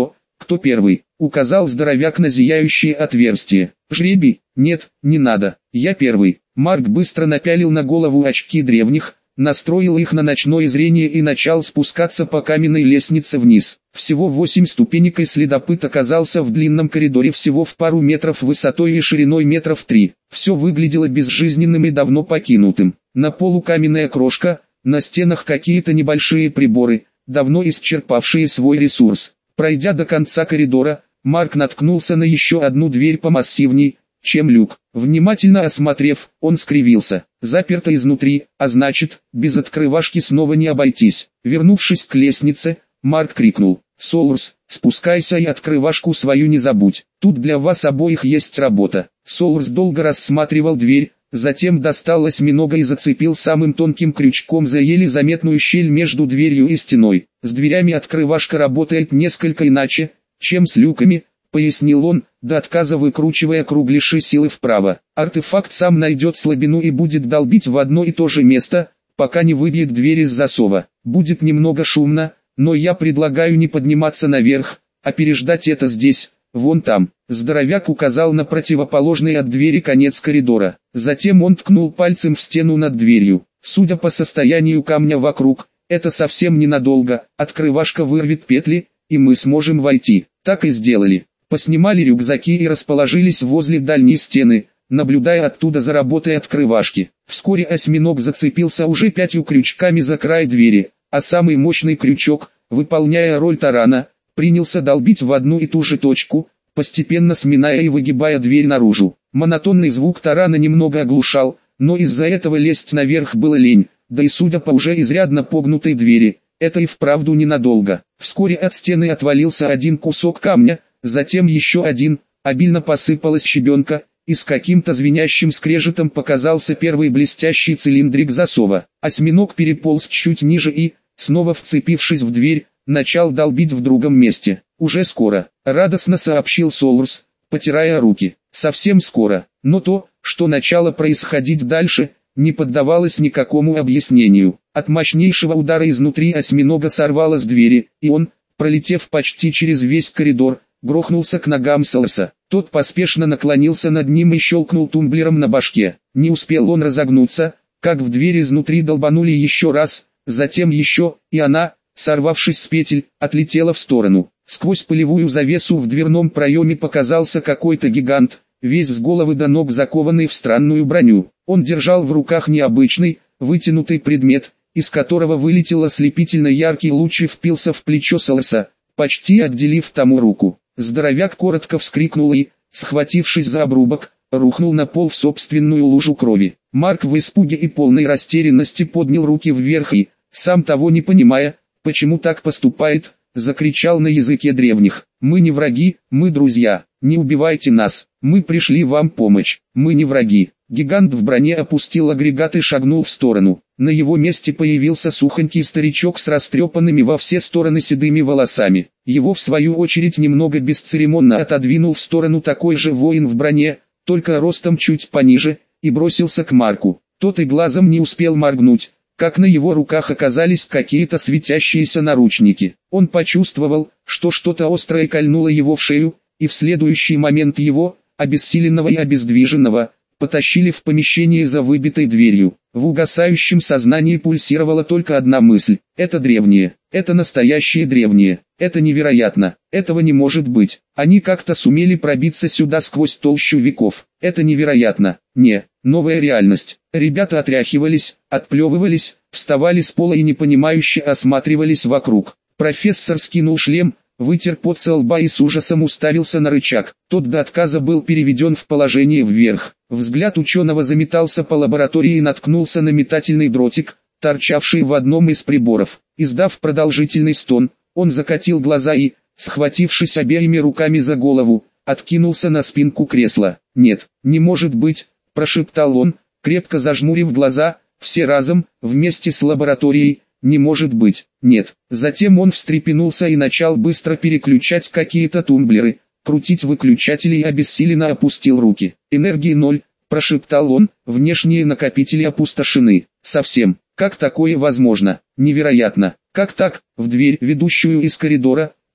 «Кто первый?» — указал здоровяк на зияющее отверстие. «Жребий? Нет, не надо. Я первый». Марк быстро напялил на голову очки древних, настроил их на ночное зрение и начал спускаться по каменной лестнице вниз. Всего восемь ступенек, и следопыт оказался в длинном коридоре всего в пару метров высотой и шириной метров три. Все выглядело безжизненным и давно покинутым. На полу каменная крошка, на стенах какие-то небольшие приборы, давно исчерпавшие свой ресурс. Пройдя до конца коридора, Марк наткнулся на еще одну дверь помассивней, чем люк. Внимательно осмотрев, он скривился. Заперто изнутри, а значит, без открывашки снова не обойтись. Вернувшись к лестнице, Марк крикнул: «Соурс, спускайся и открывашку свою не забудь. Тут для вас обоих есть работа». Соурс долго рассматривал дверь, затем достал осьминога и зацепил самым тонким крючком за еле заметную щель между дверью и стеной. «С дверями открывашка работает несколько иначе, чем с люками», — пояснил он, до отказа выкручивая кругляши силы вправо. «Артефакт сам найдет слабину и будет долбить в одно и то же место, пока не выбьет дверь из засова. Будет немного шумно, но я предлагаю не подниматься наверх, а переждать это здесь, вон там». Здоровяк указал на противоположный от двери конец коридора. Затем он ткнул пальцем в стену над дверью. «Судя по состоянию камня вокруг, это совсем ненадолго, открывашка вырвет петли, и мы сможем войти». Так и сделали. Поснимали рюкзаки и расположились возле дальней стены, наблюдая оттуда за работой открывашки. Вскоре осьминог зацепился уже пятью крючками за край двери, а самый мощный крючок, выполняя роль тарана, принялся долбить в одну и ту же точку, постепенно сминая и выгибая дверь наружу. Монотонный звук тарана немного оглушал, но из-за этого лезть наверх было лень, да и судя по уже изрядно погнутой двери, это и вправду ненадолго. Вскоре от стены отвалился один кусок камня, затем еще один, обильно посыпалась щебенка, и с каким-то звенящим скрежетом показался первый блестящий цилиндрик засова. Осьминог переполз чуть ниже и, снова вцепившись в дверь, начал долбить в другом месте. «Уже скоро», — радостно сообщил Соурс, потирая руки. «Совсем скоро». Но то, что начало происходить дальше, не поддавалось никакому объяснению. От мощнейшего удара изнутри осьминога сорвало с двери, и он, пролетев почти через весь коридор, грохнулся к ногам Соурса. Тот поспешно наклонился над ним и щелкнул тумблером на башке. Не успел он разогнуться, как в дверь изнутри долбанули еще раз, затем еще, и она, сорвавшись с петель, отлетела в сторону. Сквозь пылевую завесу в дверном проеме показался какой-то гигант, весь с головы до ног закованный в странную броню. Он держал в руках необычный, вытянутый предмет, из которого вылетел ослепительно яркий луч и впился в плечо Соурса, почти отделив тому руку. Здоровяк коротко вскрикнул и, схватившись за обрубок, рухнул на пол в собственную лужу крови. Марк в испуге и полной растерянности поднял руки вверх и, сам того не понимая, почему так поступает, закричал на языке древних: «Мы не враги, мы друзья, не убивайте нас, мы пришли вам помочь, мы не враги». Гигант в броне опустил агрегат и шагнул в сторону. На его месте появился сухонький старичок с растрепанными во все стороны седыми волосами. Его в свою очередь немного бесцеремонно отодвинул в сторону такой же воин в броне, только ростом чуть пониже, и бросился к Марку. Тот и глазом не успел моргнуть, как на его руках оказались какие-то светящиеся наручники. Он почувствовал, что что-то острое кольнуло его в шею, и в следующий момент его, обессиленного и обездвиженного, потащили в помещение за выбитой дверью. В угасающем сознании пульсировала только одна мысль: это древние, это настоящие древние, это невероятно, этого не может быть. Они как-то сумели пробиться сюда сквозь толщу веков. Это невероятно. Не, новая реальность. Ребята отряхивались, отплевывались, вставали с пола и непонимающе осматривались вокруг. Профессор скинул шлем, вытер пот со лба и с ужасом уставился на рычаг. Тот до отказа был переведен в положение вверх. Взгляд ученого заметался по лаборатории и наткнулся на метательный дротик, торчавший в одном из приборов. Издав продолжительный стон, он закатил глаза и, схватившись обеими руками за голову, откинулся на спинку кресла. «Нет, не может быть», – прошептал он, крепко зажмурив глаза, все разом, вместе с лабораторией. «Не может быть, нет». Затем он встрепенулся и начал быстро переключать какие-то тумблеры, крутить выключатели и обессиленно опустил руки. «Энергии ноль», – прошептал он, – «внешние накопители опустошены. Совсем. Как такое возможно? Невероятно. Как так?» В дверь, ведущую из коридора,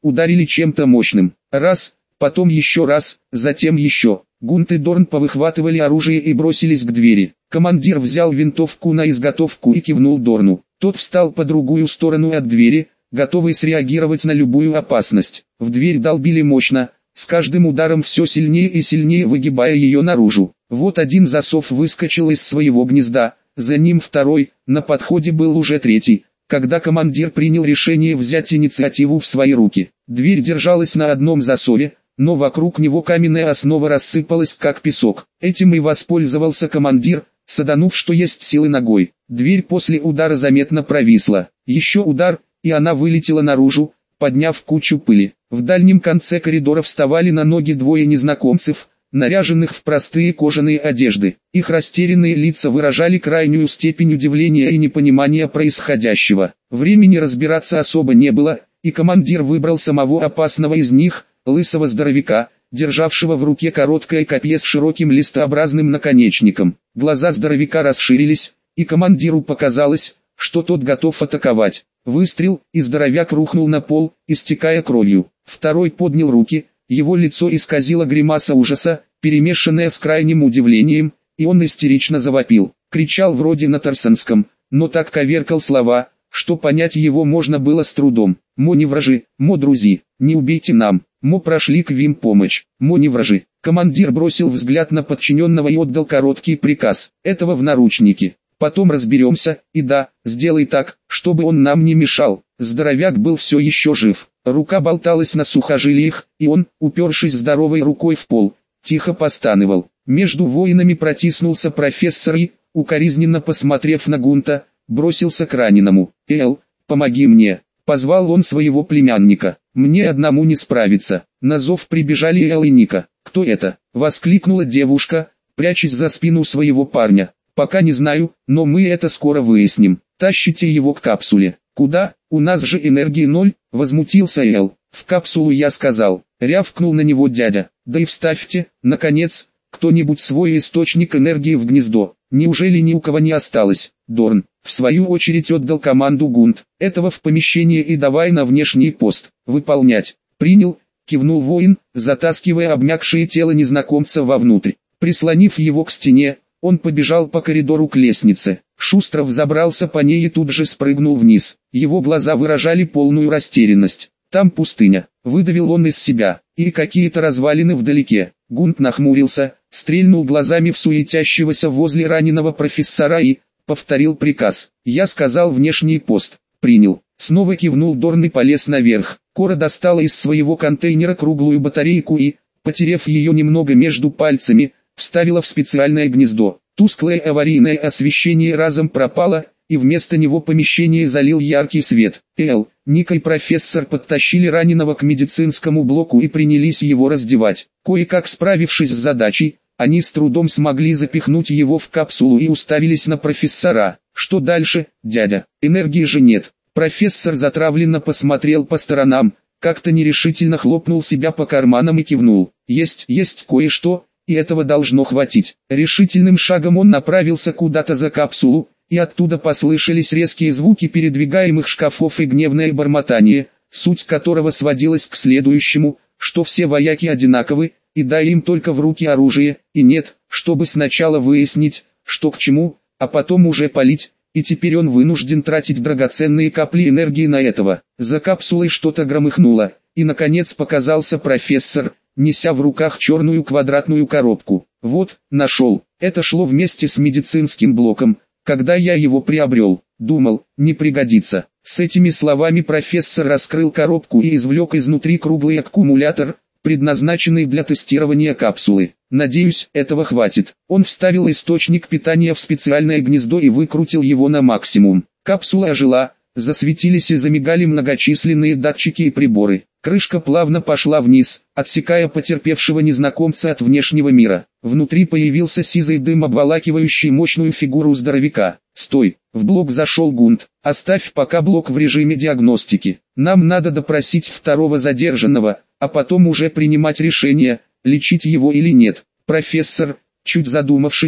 ударили чем-то мощным. Раз, потом еще раз, затем еще. Гунт и Дорн повыхватывали оружие и бросились к двери. Командир взял винтовку на изготовку и кивнул Дорну. Тот встал по другую сторону от двери, готовый среагировать на любую опасность. В дверь долбили мощно, с каждым ударом все сильнее и сильнее выгибая ее наружу. Вот один засов выскочил из своего гнезда, за ним второй, на подходе был уже третий, когда командир принял решение взять инициативу в свои руки. Дверь держалась на одном засове, но вокруг него каменная основа рассыпалась как песок. Этим и воспользовался командир, саданув что есть силы ногой. Дверь после удара заметно провисла. Еще удар, и она вылетела наружу, подняв кучу пыли. В дальнем конце коридора вставали на ноги двое незнакомцев, наряженных в простые кожаные одежды. Их растерянные лица выражали крайнюю степень удивления и непонимания происходящего. Времени разбираться особо не было, и командир выбрал самого опасного из них, лысого здоровяка, державшего в руке короткое копье с широким листообразным наконечником. Глаза здоровяка расширились, и командиру показалось, что тот готов атаковать. Выстрел, и здоровяк рухнул на пол, истекая кровью. Второй поднял руки, его лицо исказило гримаса ужаса, перемешанная с крайним удивлением, и он истерично завопил. Кричал вроде на тарсанском, но так коверкал слова, что понять его можно было с трудом. «Мо не вражи, мо друзи, не убейте нам, мо прошли к вим помощь, мо не вражи». Командир бросил взгляд на подчиненного и отдал короткий приказ. «Этого в наручники. Потом разберемся, и да, сделай так, чтобы он нам не мешал». Здоровяк был все еще жив. Рука болталась на сухожилиях, и он, упершись здоровой рукой в пол, тихо постановал. Между воинами протиснулся профессор и, укоризненно посмотрев на Гунта, бросился к раненому. «Эл, помоги мне!» — позвал он своего племянника. «Мне одному не справиться». На зов прибежали Эл и Ника. «Кто это?» — воскликнула девушка, прячась за спину своего парня. «Пока не знаю, но мы это скоро выясним. Тащите его к капсуле». «Куда? У нас же энергии ноль», — возмутился Эл. «В капсулу я сказал», — рявкнул на него дядя. «Да и вставьте, наконец, кто-нибудь свой источник энергии в гнездо. Неужели ни у кого не осталось?» Дорн, в свою очередь, отдал команду Гунт. «Этого в помещение и давай на внешний пост. Выполнять». «Принял», — кивнул воин, затаскивая обмякшее тело незнакомца вовнутрь. Прислонив его к стене, он побежал по коридору к лестнице. Шустро взобрался по ней и тут же спрыгнул вниз. Его глаза выражали полную растерянность. «Там пустыня», — выдавил он из себя, — «и какие-то развалины вдалеке». Гунт нахмурился, стрельнул глазами в суетящегося возле раненого профессора и повторил приказ. «Я сказал внешний пост». «Принял». Снова кивнул Дорн и полез наверх. Кора достала из своего контейнера круглую батарейку и, потерев ее немного между пальцами, вставила в специальное гнездо. Тусклое аварийное освещение разом пропало, и вместо него помещение залил яркий свет. Эл, Ника и профессор подтащили раненого к медицинскому блоку и принялись его раздевать. Кое-как справившись с задачей, они с трудом смогли запихнуть его в капсулу и уставились на профессора. «Что дальше, дядя? Энергии же нет». Профессор затравленно посмотрел по сторонам, как-то нерешительно хлопнул себя по карманам и кивнул. «Есть, есть кое-что, и этого должно хватить». Решительным шагом он направился куда-то за капсулу, и оттуда послышались резкие звуки передвигаемых шкафов и гневное бормотание, суть которого сводилась к следующему, что все вояки одинаковы, и дай им только в руки оружие, и нет, чтобы сначала выяснить, что к чему, а потом уже палить, и теперь он вынужден тратить драгоценные капли энергии на этого. За капсулой что-то громыхнуло, и наконец показался профессор, неся в руках черную квадратную коробку. «Вот, нашел». Это шло вместе с медицинским блоком. Когда я его приобрел, думал, не пригодится. С этими словами профессор раскрыл коробку и извлек изнутри круглый аккумулятор, предназначенный для тестирования капсулы. «Надеюсь, этого хватит». Он вставил источник питания в специальное гнездо и выкрутил его на максимум. Капсула ожила, засветились и замигали многочисленные датчики и приборы. Крышка плавно пошла вниз, отсекая потерпевшего незнакомца от внешнего мира. Внутри появился сизый дым, обволакивающий мощную фигуру здоровяка. «Стой!» — в блок зашел Гунт. «Оставь пока блок в режиме диагностики. Нам надо допросить второго задержанного, а потом уже принимать решение, лечить его или нет». Профессор, чуть задумавшись,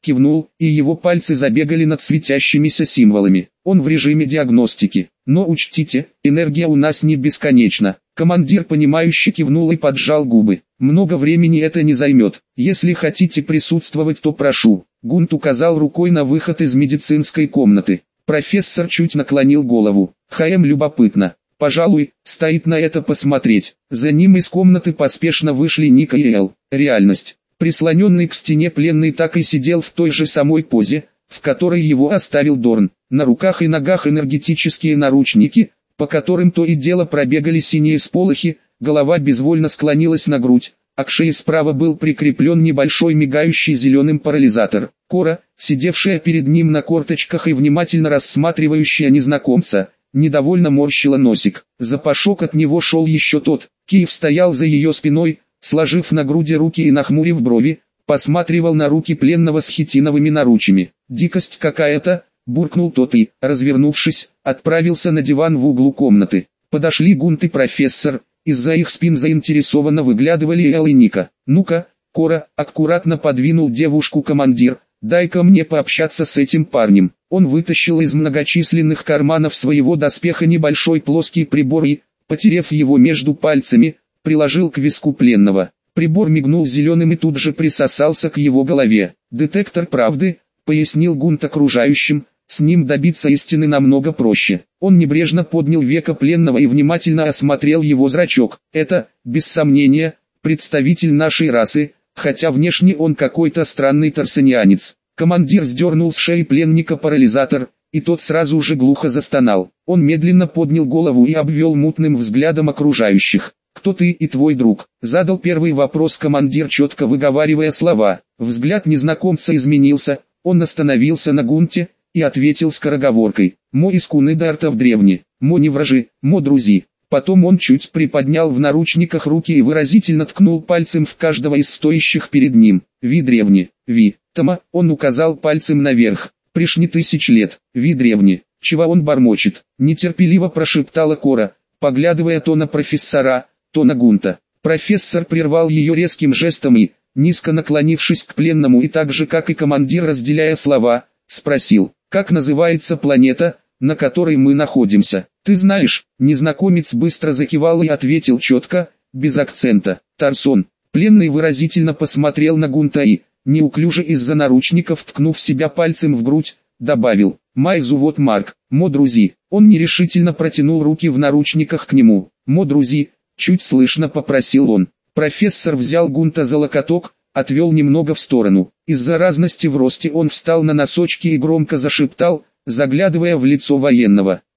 кивнул, и его пальцы забегали над светящимися символами. Он в режиме диагностики. Но учтите, энергия у нас не бесконечна. Командир понимающе кивнул и поджал губы. Много времени это не займет. Если хотите присутствовать, то прошу. Гунт указал рукой на выход из медицинской комнаты. Профессор чуть наклонил голову. ХМ любопытно. Пожалуй, стоит на это посмотреть. За ним из комнаты поспешно вышли Ника и Эл. Реальность. Прислоненный к стене пленный так и сидел в той же самой позе, в которой его оставил Дорн. На руках и ногах энергетические наручники, по которым то и дело пробегали синие сполохи, голова безвольно склонилась на грудь, а к шее справа был прикреплен небольшой мигающий зеленым парализатор. Кора, сидевшая перед ним на корточках и внимательно рассматривающая незнакомца, недовольно морщила носик. Запашок от него шел еще тот. Киев стоял за ее спиной, сложив на груди руки и нахмурив брови, посматривал на руки пленного с хитиновыми наручами. «Дикость какая-то», — буркнул тот и, развернувшись, отправился на диван в углу комнаты. Подошли Гунт и профессор, из-за их спин заинтересованно выглядывали Эл и Ника. «Ну-ка, Кора», — аккуратно подвинул девушку командир, — «дай-ка мне пообщаться с этим парнем». Он вытащил из многочисленных карманов своего доспеха небольшой плоский прибор и, потерев его между пальцами, приложил к виску пленного. Прибор мигнул зеленым и тут же присосался к его голове. «Детектор правды», — пояснил Гунт окружающим, — «с ним добиться истины намного проще». Он небрежно поднял веко пленного и внимательно осмотрел его зрачок. «Это, без сомнения, представитель нашей расы, хотя внешне он какой-то странный тарсанианец». Командир сдернул с шеи пленника парализатор, и тот сразу же глухо застонал. Он медленно поднял голову и обвел мутным взглядом окружающих. «Кто ты и твой друг?» — задал первый вопрос командир, четко выговаривая слова. Взгляд незнакомца изменился, он остановился на Гунте и ответил скороговоркой. «Мо из Куны-Дарта в древне, мо не вражи, мо друзи». Потом он чуть приподнял в наручниках руки и выразительно ткнул пальцем в каждого из стоящих перед ним. «Ви древне, ви, Тома», — он указал пальцем наверх. «Пришни тысяч лет, ви древне». «Чего он бормочет?» — нетерпеливо прошептала Кора, поглядывая то на профессора, то на Гунта. Профессор прервал ее резким жестом и, низко наклонившись к пленному и так же как и командир разделяя слова, спросил: «Как называется планета, на которой мы находимся?» «Ты знаешь», — незнакомец быстро закивал и ответил четко, без акцента: «Тарсон». Пленный выразительно посмотрел на Гунта и, неуклюже из-за наручников ткнув себя пальцем в грудь, добавил: «Май зовут Марк, мо друзи». Он нерешительно протянул руки в наручниках к нему. «Мо друзи», — чуть слышно попросил он. Профессор взял Гунта за локоток, отвел немного в сторону. Из-за разности в росте он встал на носочки и громко зашептал, заглядывая в лицо военного: